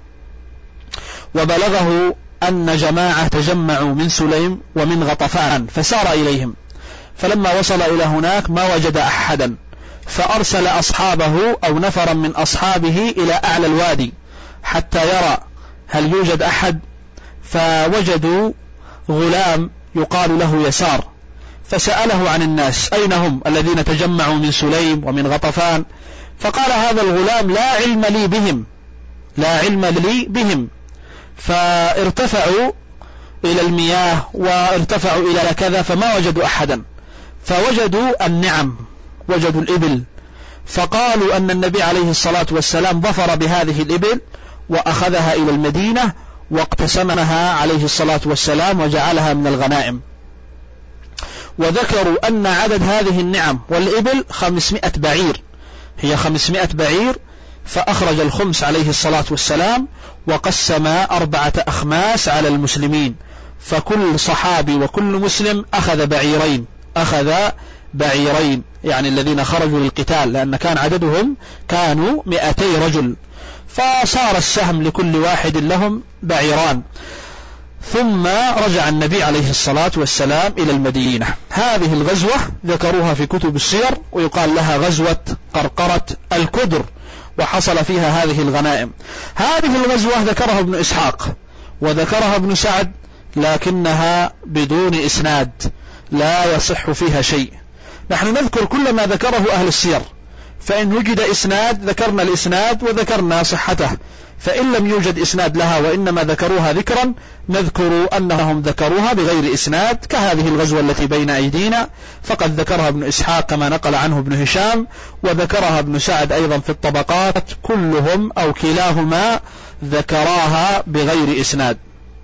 وبلغه أن جماعة تجمعوا من سليم ومن غطفان، فسار إليهم. فلما وصل إلى هناك ما وجد أحدا، فأرسل أصحابه أو نفرا من أصحابه إلى أعلى الوادي حتى يرى هل يوجد أحد، فوجدوا غلام يقال له يسار، فسأله عن الناس أين هم الذين تجمعوا من سليم ومن غطفان، فقال هذا الغلام لا علم لي بهم. فارتفعوا إلى المياه وارتفعوا إلى كذا فما وجدوا أحدا، فوجدوا النعم، وجدوا الإبل، فقالوا أن النبي عليه الصلاة والسلام ظفر بهذه الإبل وأخذها إلى المدينة واقتسمها عليه الصلاة والسلام وجعلها من الغنائم. وذكروا أن عدد هذه النعم والإبل 500 بعير، هي 500 بعير، فأخرج الخمس عليه الصلاة والسلام وقسم 4 أخماس على المسلمين، فكل صحابي وكل مسلم أخذ بعيرين يعني الذين خرجوا للقتال، لأن كان عددهم كانوا 200 رجل، فصار السهم لكل واحد لهم بعيران. ثم رجع النبي عليه الصلاة والسلام إلى المدينة. هذه الغزوة ذكروها في كتب السير ويقال لها غزوة قرقرة الكدر، وحصل فيها هذه الغنائم. هذه الغزوة ذكرها ابن إسحاق وذكرها ابن سعد، لكنها بدون إسناد لا يصح فيها شيء. نحن نذكر كل ما ذكره أهل السير، فإن وجد إسناد ذكرنا الإسناد وذكرنا صحته، فإن لم يوجد إسناد لها وإنما ذكروها ذكرا نذكر أنهم ذكروها بغير إسناد، كهذه الغزوة التي بين أيدينا فقد ذكرها ابن إسحاق كما نقل عنه ابن هشام، وذكرها ابن سعد أيضا في الطبقات، كلهم أو كلاهما ذكراها بغير إسناد.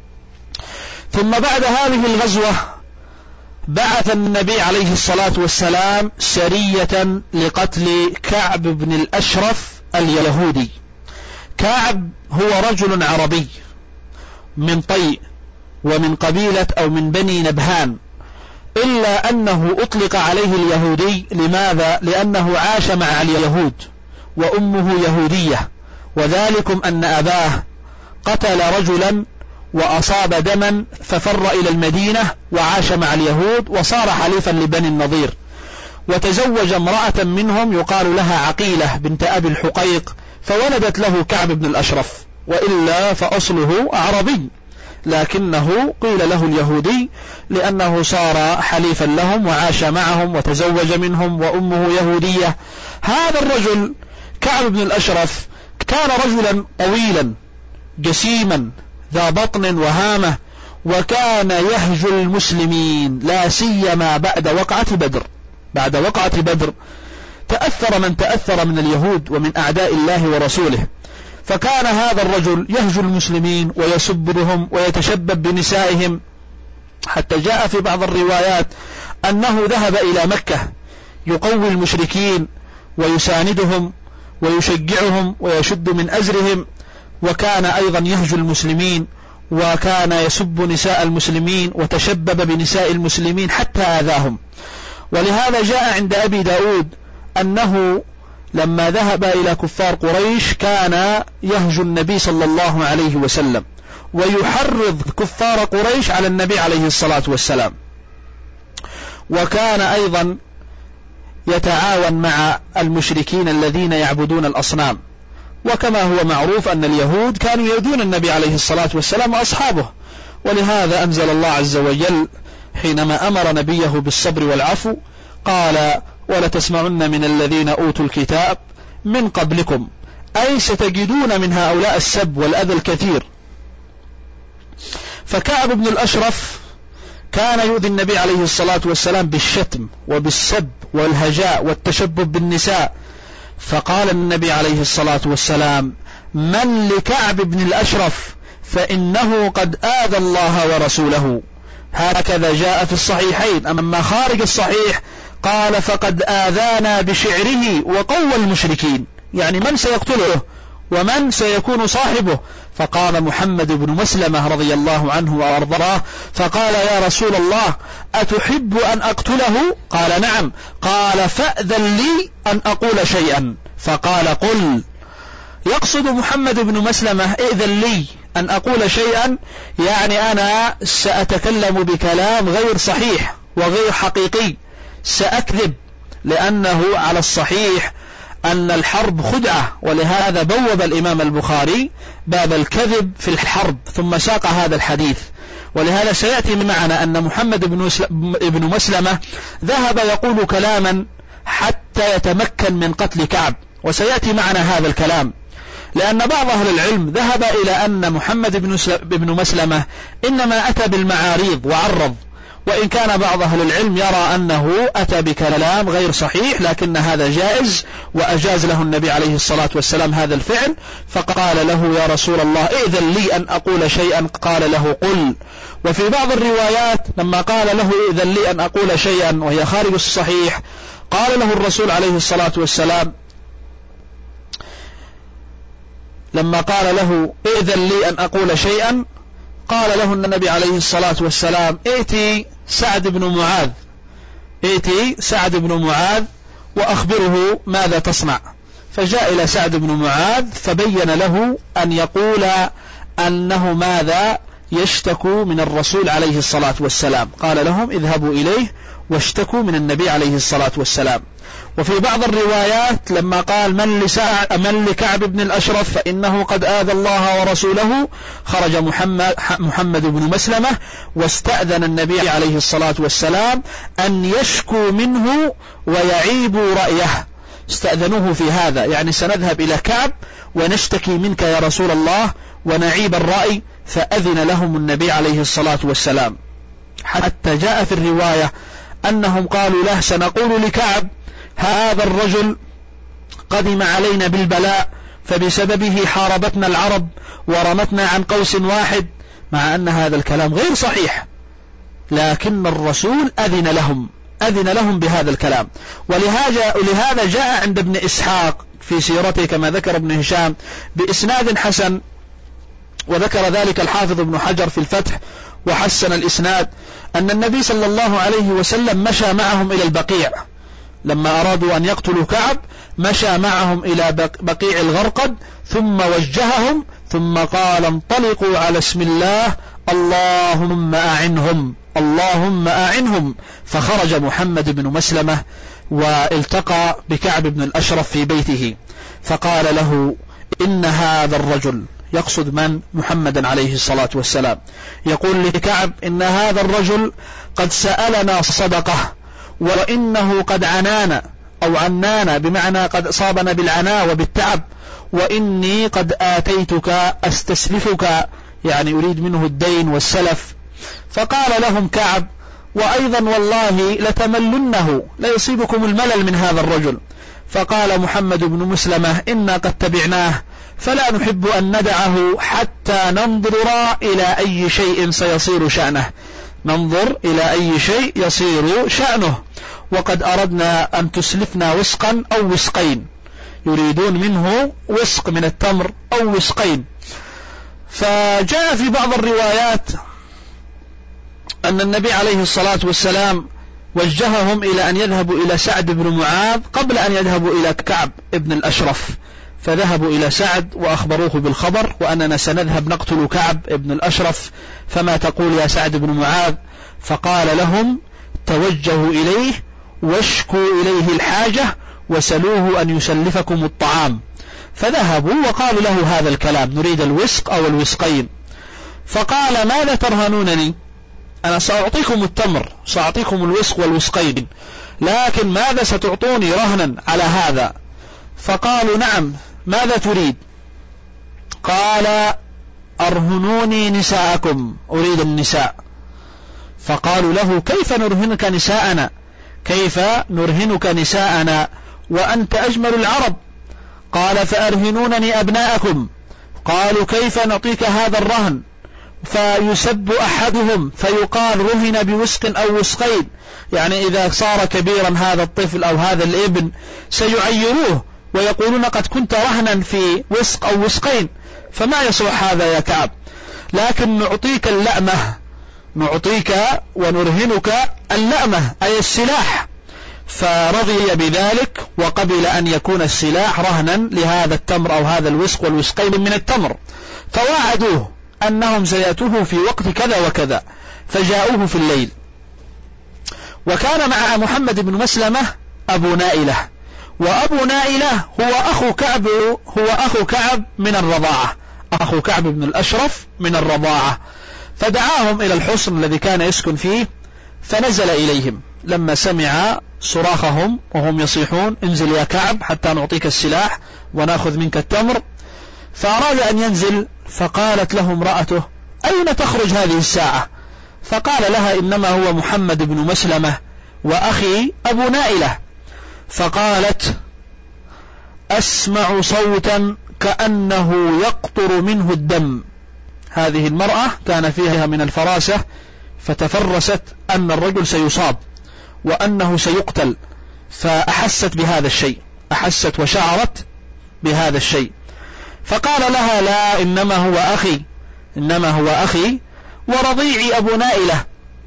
ثم بعد هذه الغزوة بعث النبي عليه الصلاة والسلام سرية لقتل كعب بن الأشرف اليهودي. كعب هو رجل عربي من طي ومن قبيلة أو من بني نبهان، إلا أنه أطلق عليه اليهودي. لماذا؟ لأنه عاش مع اليهود وأمه يهودية، وذلكم أن أباه قتل رجلا وأصاب دما ففر إلى المدينة وعاش مع اليهود وصار حليفا لبني النضير، وتزوج امرأة منهم يقال لها عقيلة بنت أبي الحقيق، فولدت له كعب بن الأشرف، وإلا فأصله عربي، لكنه قيل له اليهودي لأنه صار حليفا لهم وعاش معهم وتزوج منهم وأمه يهودية. هذا الرجل كعب بن الأشرف كان رجلا طويلا جسيما ذا بطن وهامة، وكان يهجو المسلمين لا سيما بعد وقعة بدر. تأثر من تأثر من اليهود ومن أعداء الله ورسوله، فكان هذا الرجل يهجو المسلمين ويسبهم ويتشبب بنسائهم، حتى جاء في بعض الروايات أنه ذهب إلى مكة يقوي المشركين ويساندهم ويشجعهم ويشد من أزرهم، وكان أيضا يهجو المسلمين وكان يسب نساء المسلمين وتشبب بنساء المسلمين حتى آذاهم. ولهذا جاء عند أبي داود أنه لما ذهب إلى كفار قريش كان يهجو النبي صلى الله عليه وسلم ويحرض كفار قريش على النبي عليه الصلاة والسلام، وكان أيضا يتعاون مع المشركين الذين يعبدون الأصنام. وكما هو معروف أن اليهود كانوا يؤذون النبي عليه الصلاة والسلام وأصحابه، ولهذا أنزل الله عز وجل حينما أمر نبيه بالصبر والعفو قال: ولتسمعن من الذين أوتوا الكتاب من قبلكم، أي ستجدون من هؤلاء السب والأذى الكثير. فكعب بن الأشرف كان يؤذي النبي عليه الصلاة والسلام بالشتم وبالسب والهجاء والتشبب بالنساء، فقال النبي عليه الصلاة والسلام: من لكعب بن الأشرف فإنه قد آذى الله ورسوله. هكذا جاء في الصحيحين. أما خارج الصحيح قال: فقد آذانا بشعره وقوى المشركين، يعني من سيقتله ومن سيكون صاحبه. فقام محمد بن مسلمة رضي الله عنه وأرضاه فقال: يا رسول الله أتحب أن أقتله؟ قال: نعم. قال: فأذن لي أن أقول شيئا. فقال: قل. يقصد محمد بن مسلمة: إذن لي أن أقول شيئا، يعني أنا سأتكلم بكلام غير صحيح وغير حقيقي، سأكذب لأنه على الصحيح أن الحرب خدعة، ولهذا بوب الإمام البخاري باب الكذب في الحرب ثم ساق هذا الحديث. ولهذا سيأتي معنا أن محمد بن مسلمة ذهب يقول كلاما حتى يتمكن من قتل كعب، وسيأتي معنا هذا الكلام، لأن بعض أهل العلم ذهب إلى أن محمد بن مسلمة إنما أتى بالمعاريض وعرض، وإن كان بعض أهل العلم يرى أنه أتى بكلام غير صحيح، لكن هذا جائز، وأجاز له النبي عليه الصلاة والسلام هذا الفعل، فقال له يا رسول الله ائذن لي أن أقول شيئا، قال له قل. وفي بعض الروايات لما قال له ائذن لي أن أقول شيئا وهي خارج الصحيح، قال له الرسول عليه الصلاة والسلام لما قال له ائذن لي أن أقول شيئا، قال له النبي عليه الصلاة والسلام ائتي سعد بن معاذ وأخبره ماذا تصنع. فجاء إلى سعد بن معاذ فبين له أن يقول أنه ماذا يشتكو من الرسول عليه الصلاة والسلام. قال لهم اذهبوا إليه واشتكوا من النبي عليه الصلاة والسلام. وفي بعض الروايات لما قال من لكعب بن الأشرف فإنه قد آذى الله ورسوله، خرج محمد بن مسلمة واستأذن النبي عليه الصلاة والسلام أن يشكو منه ويعيبوا رأيه. استأذنوه في هذا، يعني سنذهب إلى كعب ونشتكي منك يا رسول الله ونعيب الرأي، فأذن لهم النبي عليه الصلاة والسلام. حتى جاء في الرواية أنهم قالوا له سنقول لكعب هذا الرجل قدم علينا بالبلاء فبسببه حاربتنا العرب ورمتنا عن قوس واحد، مع أن هذا الكلام غير صحيح، لكن الرسول أذن لهم بهذا الكلام. ولهذا جاء عند ابن إسحاق في سيرته كما ذكر ابن هشام بإسناد حسن، وذكر ذلك الحافظ ابن حجر في الفتح وحسن الإسناد، أن النبي صلى الله عليه وسلم مشى معهم إلى البقيع لما أرادوا أن يقتلوا كعب، مشى معهم إلى بقيع الغرقد ثم وجههم ثم قال انطلقوا على اسم الله اللهم أعنهم. فخرج محمد بن مسلمة والتقى بكعب بن الأشرف في بيته، فقال له إن هذا الرجل، يقصد من؟ محمدا عليه الصلاة والسلام، يقول لكعب إن هذا الرجل قد سألنا صدقة، وإنه قد عنانا بمعنى قد أصابنا بالعناء وبالتعب، وإني قد آتيتك أستسلفك، يعني يريد منه الدين والسلف. فقال لهم كعب وأيضا والله لتملنه، لا يصيبكم الملل من هذا الرجل. فقال محمد بن مسلمة إنا قد تبعناه فلا نحب أن ندعه حتى ننظر إلى أي شيء سيصير شأنه، ننظر إلى أي شيء يصير شأنه، وقد أردنا أن تسلفنا وسقا أو وسقين، يريدون منه وسق من التمر أو وسقين. فجاء في بعض الروايات أن النبي عليه الصلاة والسلام وجههم إلى أن يذهبوا إلى سعد بن معاذ قبل أن يذهبوا إلى كعب ابن الأشرف، فذهبوا إلى سعد وأخبروه بالخبر وأننا سنذهب نقتل كعب ابن الأشرف، فما تقول يا سعد بن معاذ؟ فقال لهم توجهوا إليه واشكوا إليه الحاجة وسلوه أن يسلفكم الطعام. فذهبوا وقالوا له هذا الكلام، نريد الوسق أو الوسقين. فقال ماذا ترهنونني؟ أنا سأعطيكم التمر، سأعطيكم الوسق والوسقين، لكن ماذا ستعطوني رهنا على هذا؟ فقالوا نعم، ماذا تريد؟ قال أرهنوني نساءكم، أريد النساء. فقالوا له كيف نرهنك نساءنا وأنت أجمل العرب؟ قال فأرهنونني أبناءكم. قالوا كيف نعطيك هذا الرهن؟ فيسب أحدهم فيقال رهن بوسق أو وسقين، يعني إذا صار كبيرا هذا الطفل أو هذا الابن سيعيروه ويقولون قد كنت رهنا في وسق أو وسقين، فما يصلح هذا يا كعب، لكن نعطيك اللأمة، نعطيك ونرهنك اللأمة أي السلاح. فرضي بذلك وقبل أن يكون السلاح رهنا لهذا التمر أو هذا الوسق والوسقين من التمر. فواعدوه أنهم سيأتوه في وقت كذا وكذا، فجاءوه في الليل. وكان مع محمد بن مسلمة أبو نائلة، وأبو نائلة هو أخو كعب من الرضاعة، أخو كعب بن الأشرف من الرضاعة. فدعاهم إلى الحصن الذي كان يسكن فيه، فنزل إليهم لما سمع صراخهم وهم يصيحون: انزل يا كعب حتى نعطيك السلاح ونأخذ منك التمر. فأراد أن ينزل، فقالت له امرأته: أين تخرج هذه الساعة؟ فقال لها: إنما هو محمد بن مسلمة وأخي أبو نائلة. فقالت: أسمع صوتا كأنه يقطر منه الدم. هذه المرأة كان فيها من الفراسة، فتفرست أن الرجل سيصاب وأنه سيقتل، فأحست بهذا الشيء، أحست وشعرت بهذا الشيء. فقال لها: لا، إنما هو أخي ورضيعي أبو نائلة،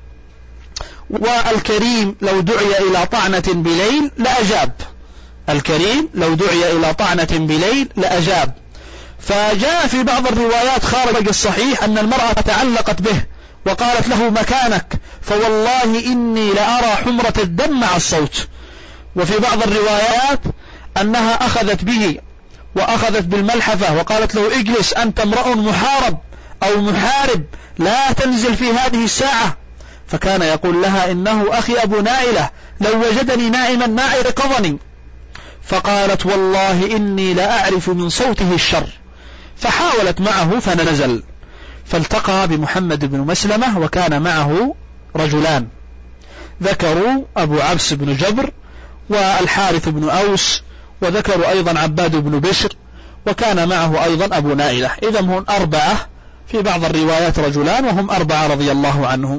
والكريم لو دعي إلى طعنة بليل لأجاب، الكريم لو دعي إلى طعنة بليل لأجاب. فجاء في بعض الروايات خارج الصحيح أن المرأة تعلقت به وقالت له: مكانك، فوالله إني لأرى حمرة الدم مع الصوت. وفي بعض الروايات أنها أخذت به وأخذت بالملحفة وقالت له: اجلس، أنت امرأ محارب أو محارب، لا تنزل في هذه الساعة. فكان يقول لها: إنه أخي أبو نائلة، لو وجدني نائما ما أيقظني. فقالت: والله إني لأعرف من صوته الشر. فحاولت معه فنزل، فالتقى بمحمد بن مسلمة وكان معه رجلان ذكروا أبو عبس بن جبر والحارث بن أوس، وذكروا أيضا عباد بن بشر، وكان معه أيضا أبو نائلة. إذا هم 4، في بعض الروايات رجلان وهم 4 رضي الله عنهم.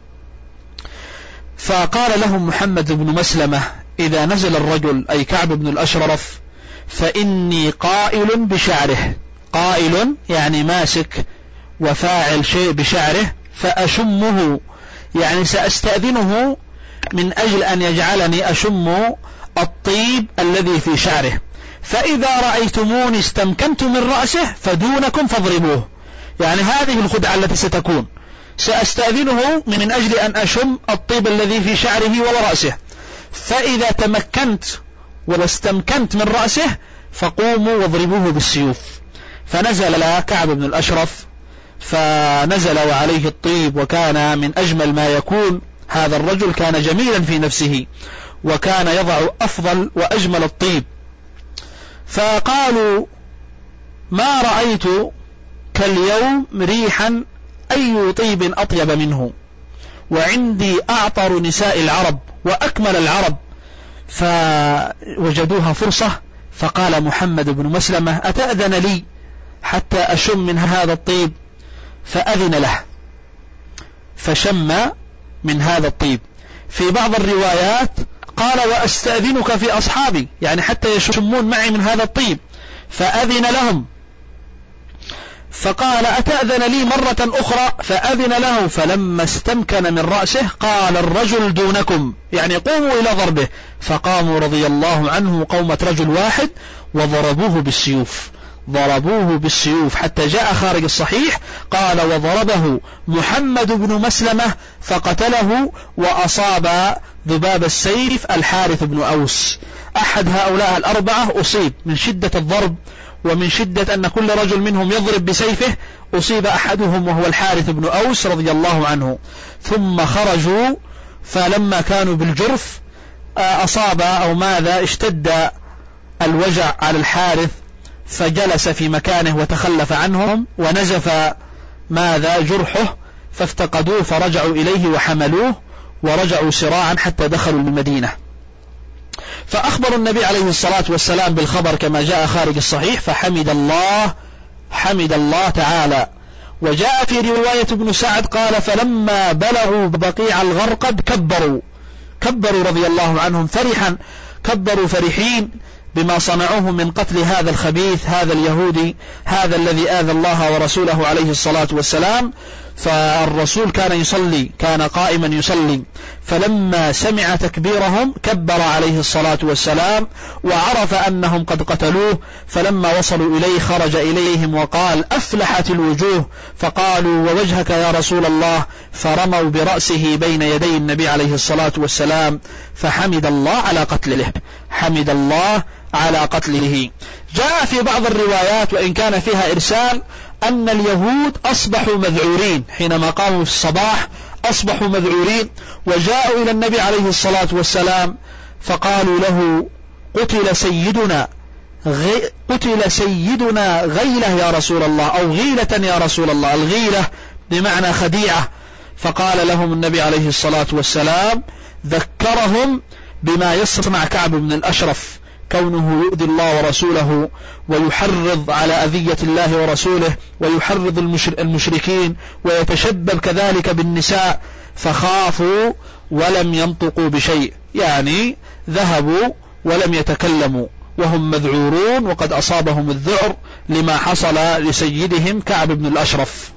فقال لهم محمد بن مسلمة: إذا نزل الرجل أي كعب بن الأشرف فإني قائل بشعره، قائل يعني ماسك وفاعل شيء بشعره، فأشمه يعني سأستأذنه من أجل أن يجعلني أشم الطيب الذي في شعره، فإذا رأيتموني استمكنت من رأسه فدونكم فاضربوه. يعني هذه الخدعة التي ستكون، سأستأذنه من أجل أن أشم الطيب الذي في شعره ورأسه، فإذا تمكنت واستمكنت من رأسه فقوموا واضربوه بالسيوف. فنزل كعب بن الأشرف، فنزل وعليه الطيب، وكان من أجمل ما يكون. هذا الرجل كان جميلا في نفسه، وكان يضع أفضل وأجمل الطيب. فقالوا: ما رأيت كاليوم ريحا أي طيب أطيب منه، وعندي أعطر نساء العرب وأكمل العرب. فوجدوها فرصة، فقال محمد بن مسلمة: أتأذن لي حتى أشم من هذا الطيب؟ فأذن له، فشم من هذا الطيب. في بعض الروايات قال: وأستأذنك في أصحابي، يعني حتى يشمون معي من هذا الطيب. فأذن لهم، فقال: أتأذن لي مرة أخرى؟ فأذن له. فلما استمكن من رأسه قال: الرجل دونكم، يعني قوموا إلى ضربه. فقاموا رضي الله عنه قومة رجل واحد وضربوه بالسيوف، ضربوه بالسيوف حتى جاء خارج الصحيح قال: وضربه محمد بن مسلمة فقتله، وأصاب ذباب السيف الحارث بن أوس. أحد هؤلاء 4 أصيب من شدة الضرب ومن شدة أن كل رجل منهم يضرب بسيفه، أصيب أحدهم وهو الحارث بن أوس رضي الله عنه. ثم خرجوا، فلما كانوا بالجرف أصاب أو ماذا اشتد الوجع على الحارث، فجلس في مكانه وتخلف عنهم، ونزف ماذا جرحه، فافتقدوه فرجعوا إليه وحملوه ورجعوا سراعا حتى دخلوا المدينة. فأخبر النبي عليه الصلاة والسلام بالخبر كما جاء خارج الصحيح، فحمد الله تعالى. وجاء في رواية ابن سعد قال: فلما بلغوا بقيع الغرقد كبروا رضي الله عنهم فرحا، كبروا فرحين بما صنعوه من قتل هذا الخبيث، هذا اليهودي، هذا الذي آذى الله ورسوله عليه الصلاة والسلام. فالرسول كان يصلي، كان قائما يصلي، فلما سمع تكبيرهم كبر عليه الصلاة والسلام وعرف أنهم قد قتلوه، فلما وصلوا إليه خرج إليهم وقال: أفلحت الوجوه، فقالوا: ووجهك يا رسول الله، فرموا برأسه بين يدي النبي عليه الصلاة والسلام فحمد الله على قتله، حمد الله على قتله. جاء في بعض الروايات وإن كان فيها إرسال أن اليهود أصبحوا مذعورين، حينما قاموا في الصباح أصبحوا مذعورين وجاءوا إلى النبي عليه الصلاة والسلام فقالوا له: قتل سيدنا غيلة يا رسول الله، أو غيلة يا رسول الله، الغيلة بمعنى خديعة. فقال لهم النبي عليه الصلاة والسلام، ذكرهم بما يصنع كعب بن الأشرف، كونه يؤذي الله ورسوله ويحرض على أذية الله ورسوله ويحرض المشركين ويتشبب كذلك بالنساء، فخافوا ولم ينطقوا بشيء، يعني ذهبوا ولم يتكلموا وهم مذعورون وقد أصابهم الذعر لما حصل لسيدهم كعب بن الأشرف.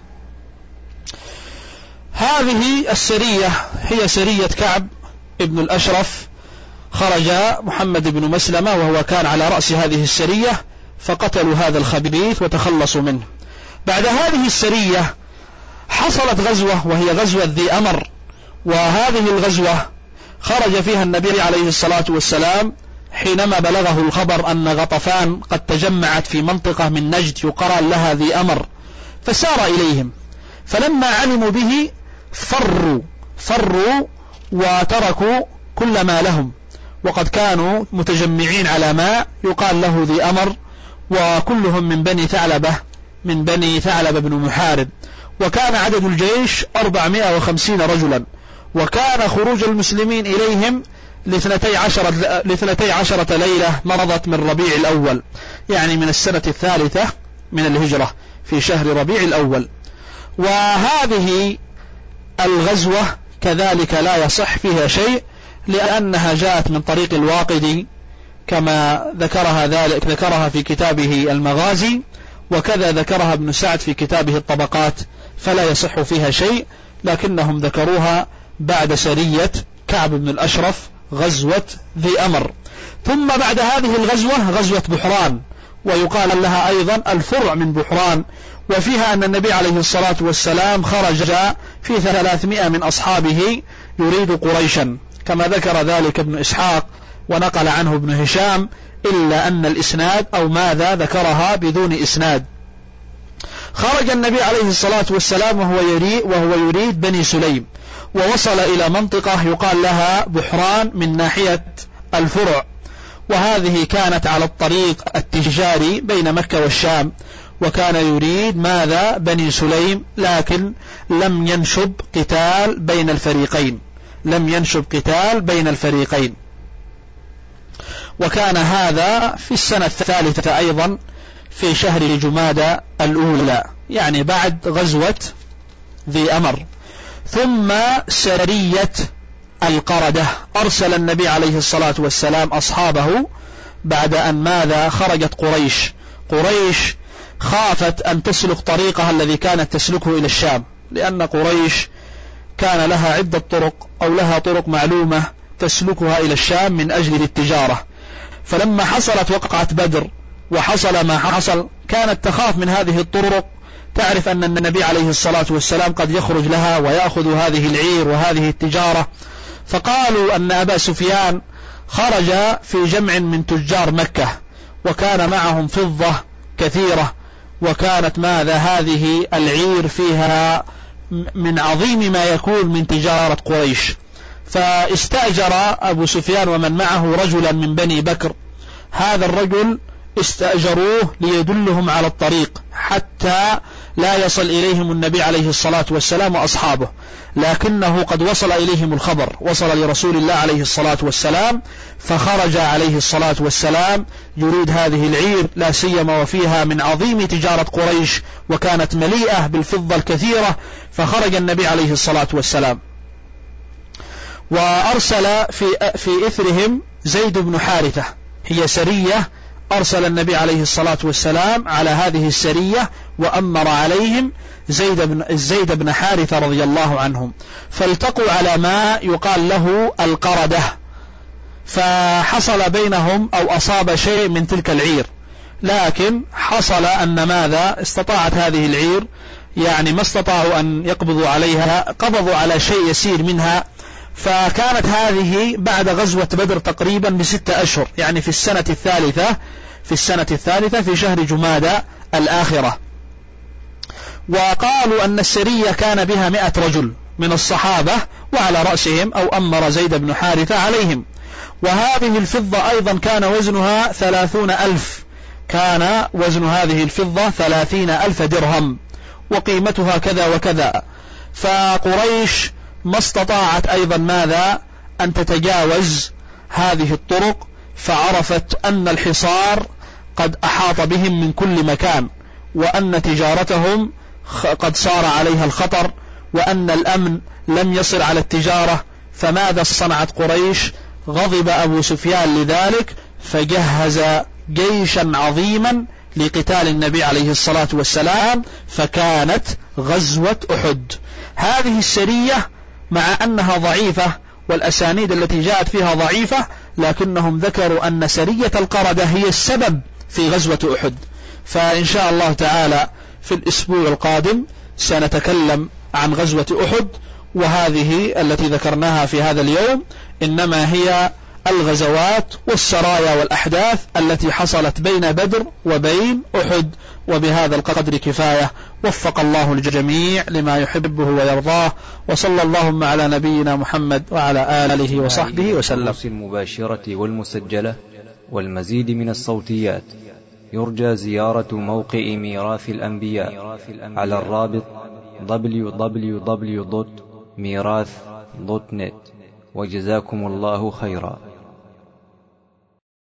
هذه السرية هي سرية كعب بن الأشرف. خرج محمد بن مسلمة وهو كان على رأس هذه السرية، فقتلوا هذا الخبيث وتخلصوا منه. بعد هذه السرية حصلت غزوة وهي غزوة ذي أمر، وهذه الغزوة خرج فيها النبي عليه الصلاة والسلام حينما بلغه الخبر أن غطفان قد تجمعت في منطقة من نجد يقال لها ذي أمر، فسار إليهم، فلما علموا به فروا وتركوا كل ما لهم، وقد كانوا متجمعين على ماء يقال له ذي أمر، وكلهم من بني ثعلبة بن محارب، وكان عدد الجيش 450 رجلا، وكان خروج المسلمين إليهم ل12 ليلة مضت من ربيع الأول، يعني من السنة 3 من الهجرة في شهر ربيع الأول. وهذه الغزوة كذلك لا يصح فيها شيء، لأنها جاءت من طريق الواقدي كما ذكرها في كتابه المغازي، وكذا ذكرها ابن سعد في كتابه الطبقات، فلا يصح فيها شيء، لكنهم ذكروها بعد سرية كعب بن الأشرف غزوة ذي أمر. ثم بعد هذه الغزوة غزوة بحران، ويقال لها أيضا الفرع من بحران، وفيها أن النبي عليه الصلاة والسلام خرج في 300 من أصحابه يريد قريشا، كما ذكر ذلك ابن إسحاق ونقل عنه ابن هشام، إلا أن الإسناد أو ماذا ذكرها بدون إسناد. خرج النبي عليه الصلاة والسلام وهو يريد بني سليم، ووصل إلى منطقة يقال لها بحران من ناحية الفرع، وهذه كانت على الطريق التجاري بين مكة والشام، وكان يريد ماذا بني سليم، لكن لم ينشب قتال بين الفريقين، وكان هذا في السنة 3 أيضا في شهر جمادى الأولى، يعني بعد غزوة ذي أمر. ثم سرية القردة، أرسل النبي عليه الصلاة والسلام أصحابه بعد أن ماذا خرجت قريش خافت أن تسلك طريقها الذي كانت تسلكه إلى الشام، لأن قريش كان لها عدة طرق أو لها طرق معلومة تسلكها إلى الشام من أجل التجارة. فلما حصلت وقعة بدر وحصل ما حصل كانت تخاف من هذه الطرق، تعرف أن النبي عليه الصلاة والسلام قد يخرج لها ويأخذ هذه العير وهذه التجارة. فقالوا أن أبا سفيان خرج في جمع من تجار مكة، وكان معهم فضة كثيرة، وكانت ماذا هذه العير فيها من عظيم ما يكون من تجارة قريش. فاستأجر أبو سفيان ومن معه رجلا من بني بكر، هذا الرجل استأجروه ليدلهم على الطريق حتى لا يصل إليهم النبي عليه الصلاة والسلام وأصحابه، لكنه قد وصل إليهم الخبر، وصل لرسول الله عليه الصلاة والسلام، فخرج عليه الصلاة والسلام يريد هذه العير، لا سيما وفيها من عظيم تجارة قريش وكانت مليئة بالفضة الكثيرة، فخرج النبي عليه الصلاة والسلام وأرسل في إثرهم زيد بن حارثة. هي سرية أرسل النبي عليه الصلاة والسلام على هذه السرية وأمر عليهم زيد بن حارثة رضي الله عنهم، فالتقوا على ما يقال له القردة، فحصل بينهم أو أصاب شيء من تلك العير، لكن حصل أن ماذا استطاعت هذه العير يعني ما استطاعوا أن يقبضوا عليها، قبضوا على شيء يسير منها، فكانت هذه بعد غزوة بدر تقريبا ب6 أشهر، يعني في السنة الثالثة في شهر جمادى الآخرة. وقالوا أن السرية كان بها 100 رجل من الصحابة وعلى رأسهم أو أمر زيد بن حارثة عليهم. وهذه الفضة أيضا كان وزنها 30,000، كان وزن هذه الفضة 30,000 درهم، وقيمتها كذا وكذا. فقريش ما استطاعت أيضا ماذا أن تتجاوز هذه الطرق، فعرفت أن الحصار قد أحاط بهم من كل مكان، وأن تجارتهم قد صار عليها الخطر، وأن الأمن لم يصل على التجارة. فماذا صنعت قريش؟ غضب أبو سفيان لذلك، فجهز جيشا عظيما لقتال النبي عليه الصلاة والسلام، فكانت غزوة أحد. هذه السرية مع أنها ضعيفة والأسانيد التي جاءت فيها ضعيفة، لكنهم ذكروا أن سرية القردة هي السبب في غزوة أحد. فإن شاء الله تعالى في الأسبوع القادم سنتكلم عن غزوة أحد، وهذه التي ذكرناها في هذا اليوم إنما هي الغزوات والسرايا والأحداث التي حصلت بين بدر وبين أحد. وبهذا القدر كفاية، وفق الله الجميع لما يحبه ويرضاه، وصلى اللهم على نبينا محمد وعلى آله وصحبه وسلم. المباشرة والمسجلة والمزيد من الصوتيات يرجى زيارة موقع ميراث الأنبياء على الرابط www.mirath.net. وجزاكم الله خيرا.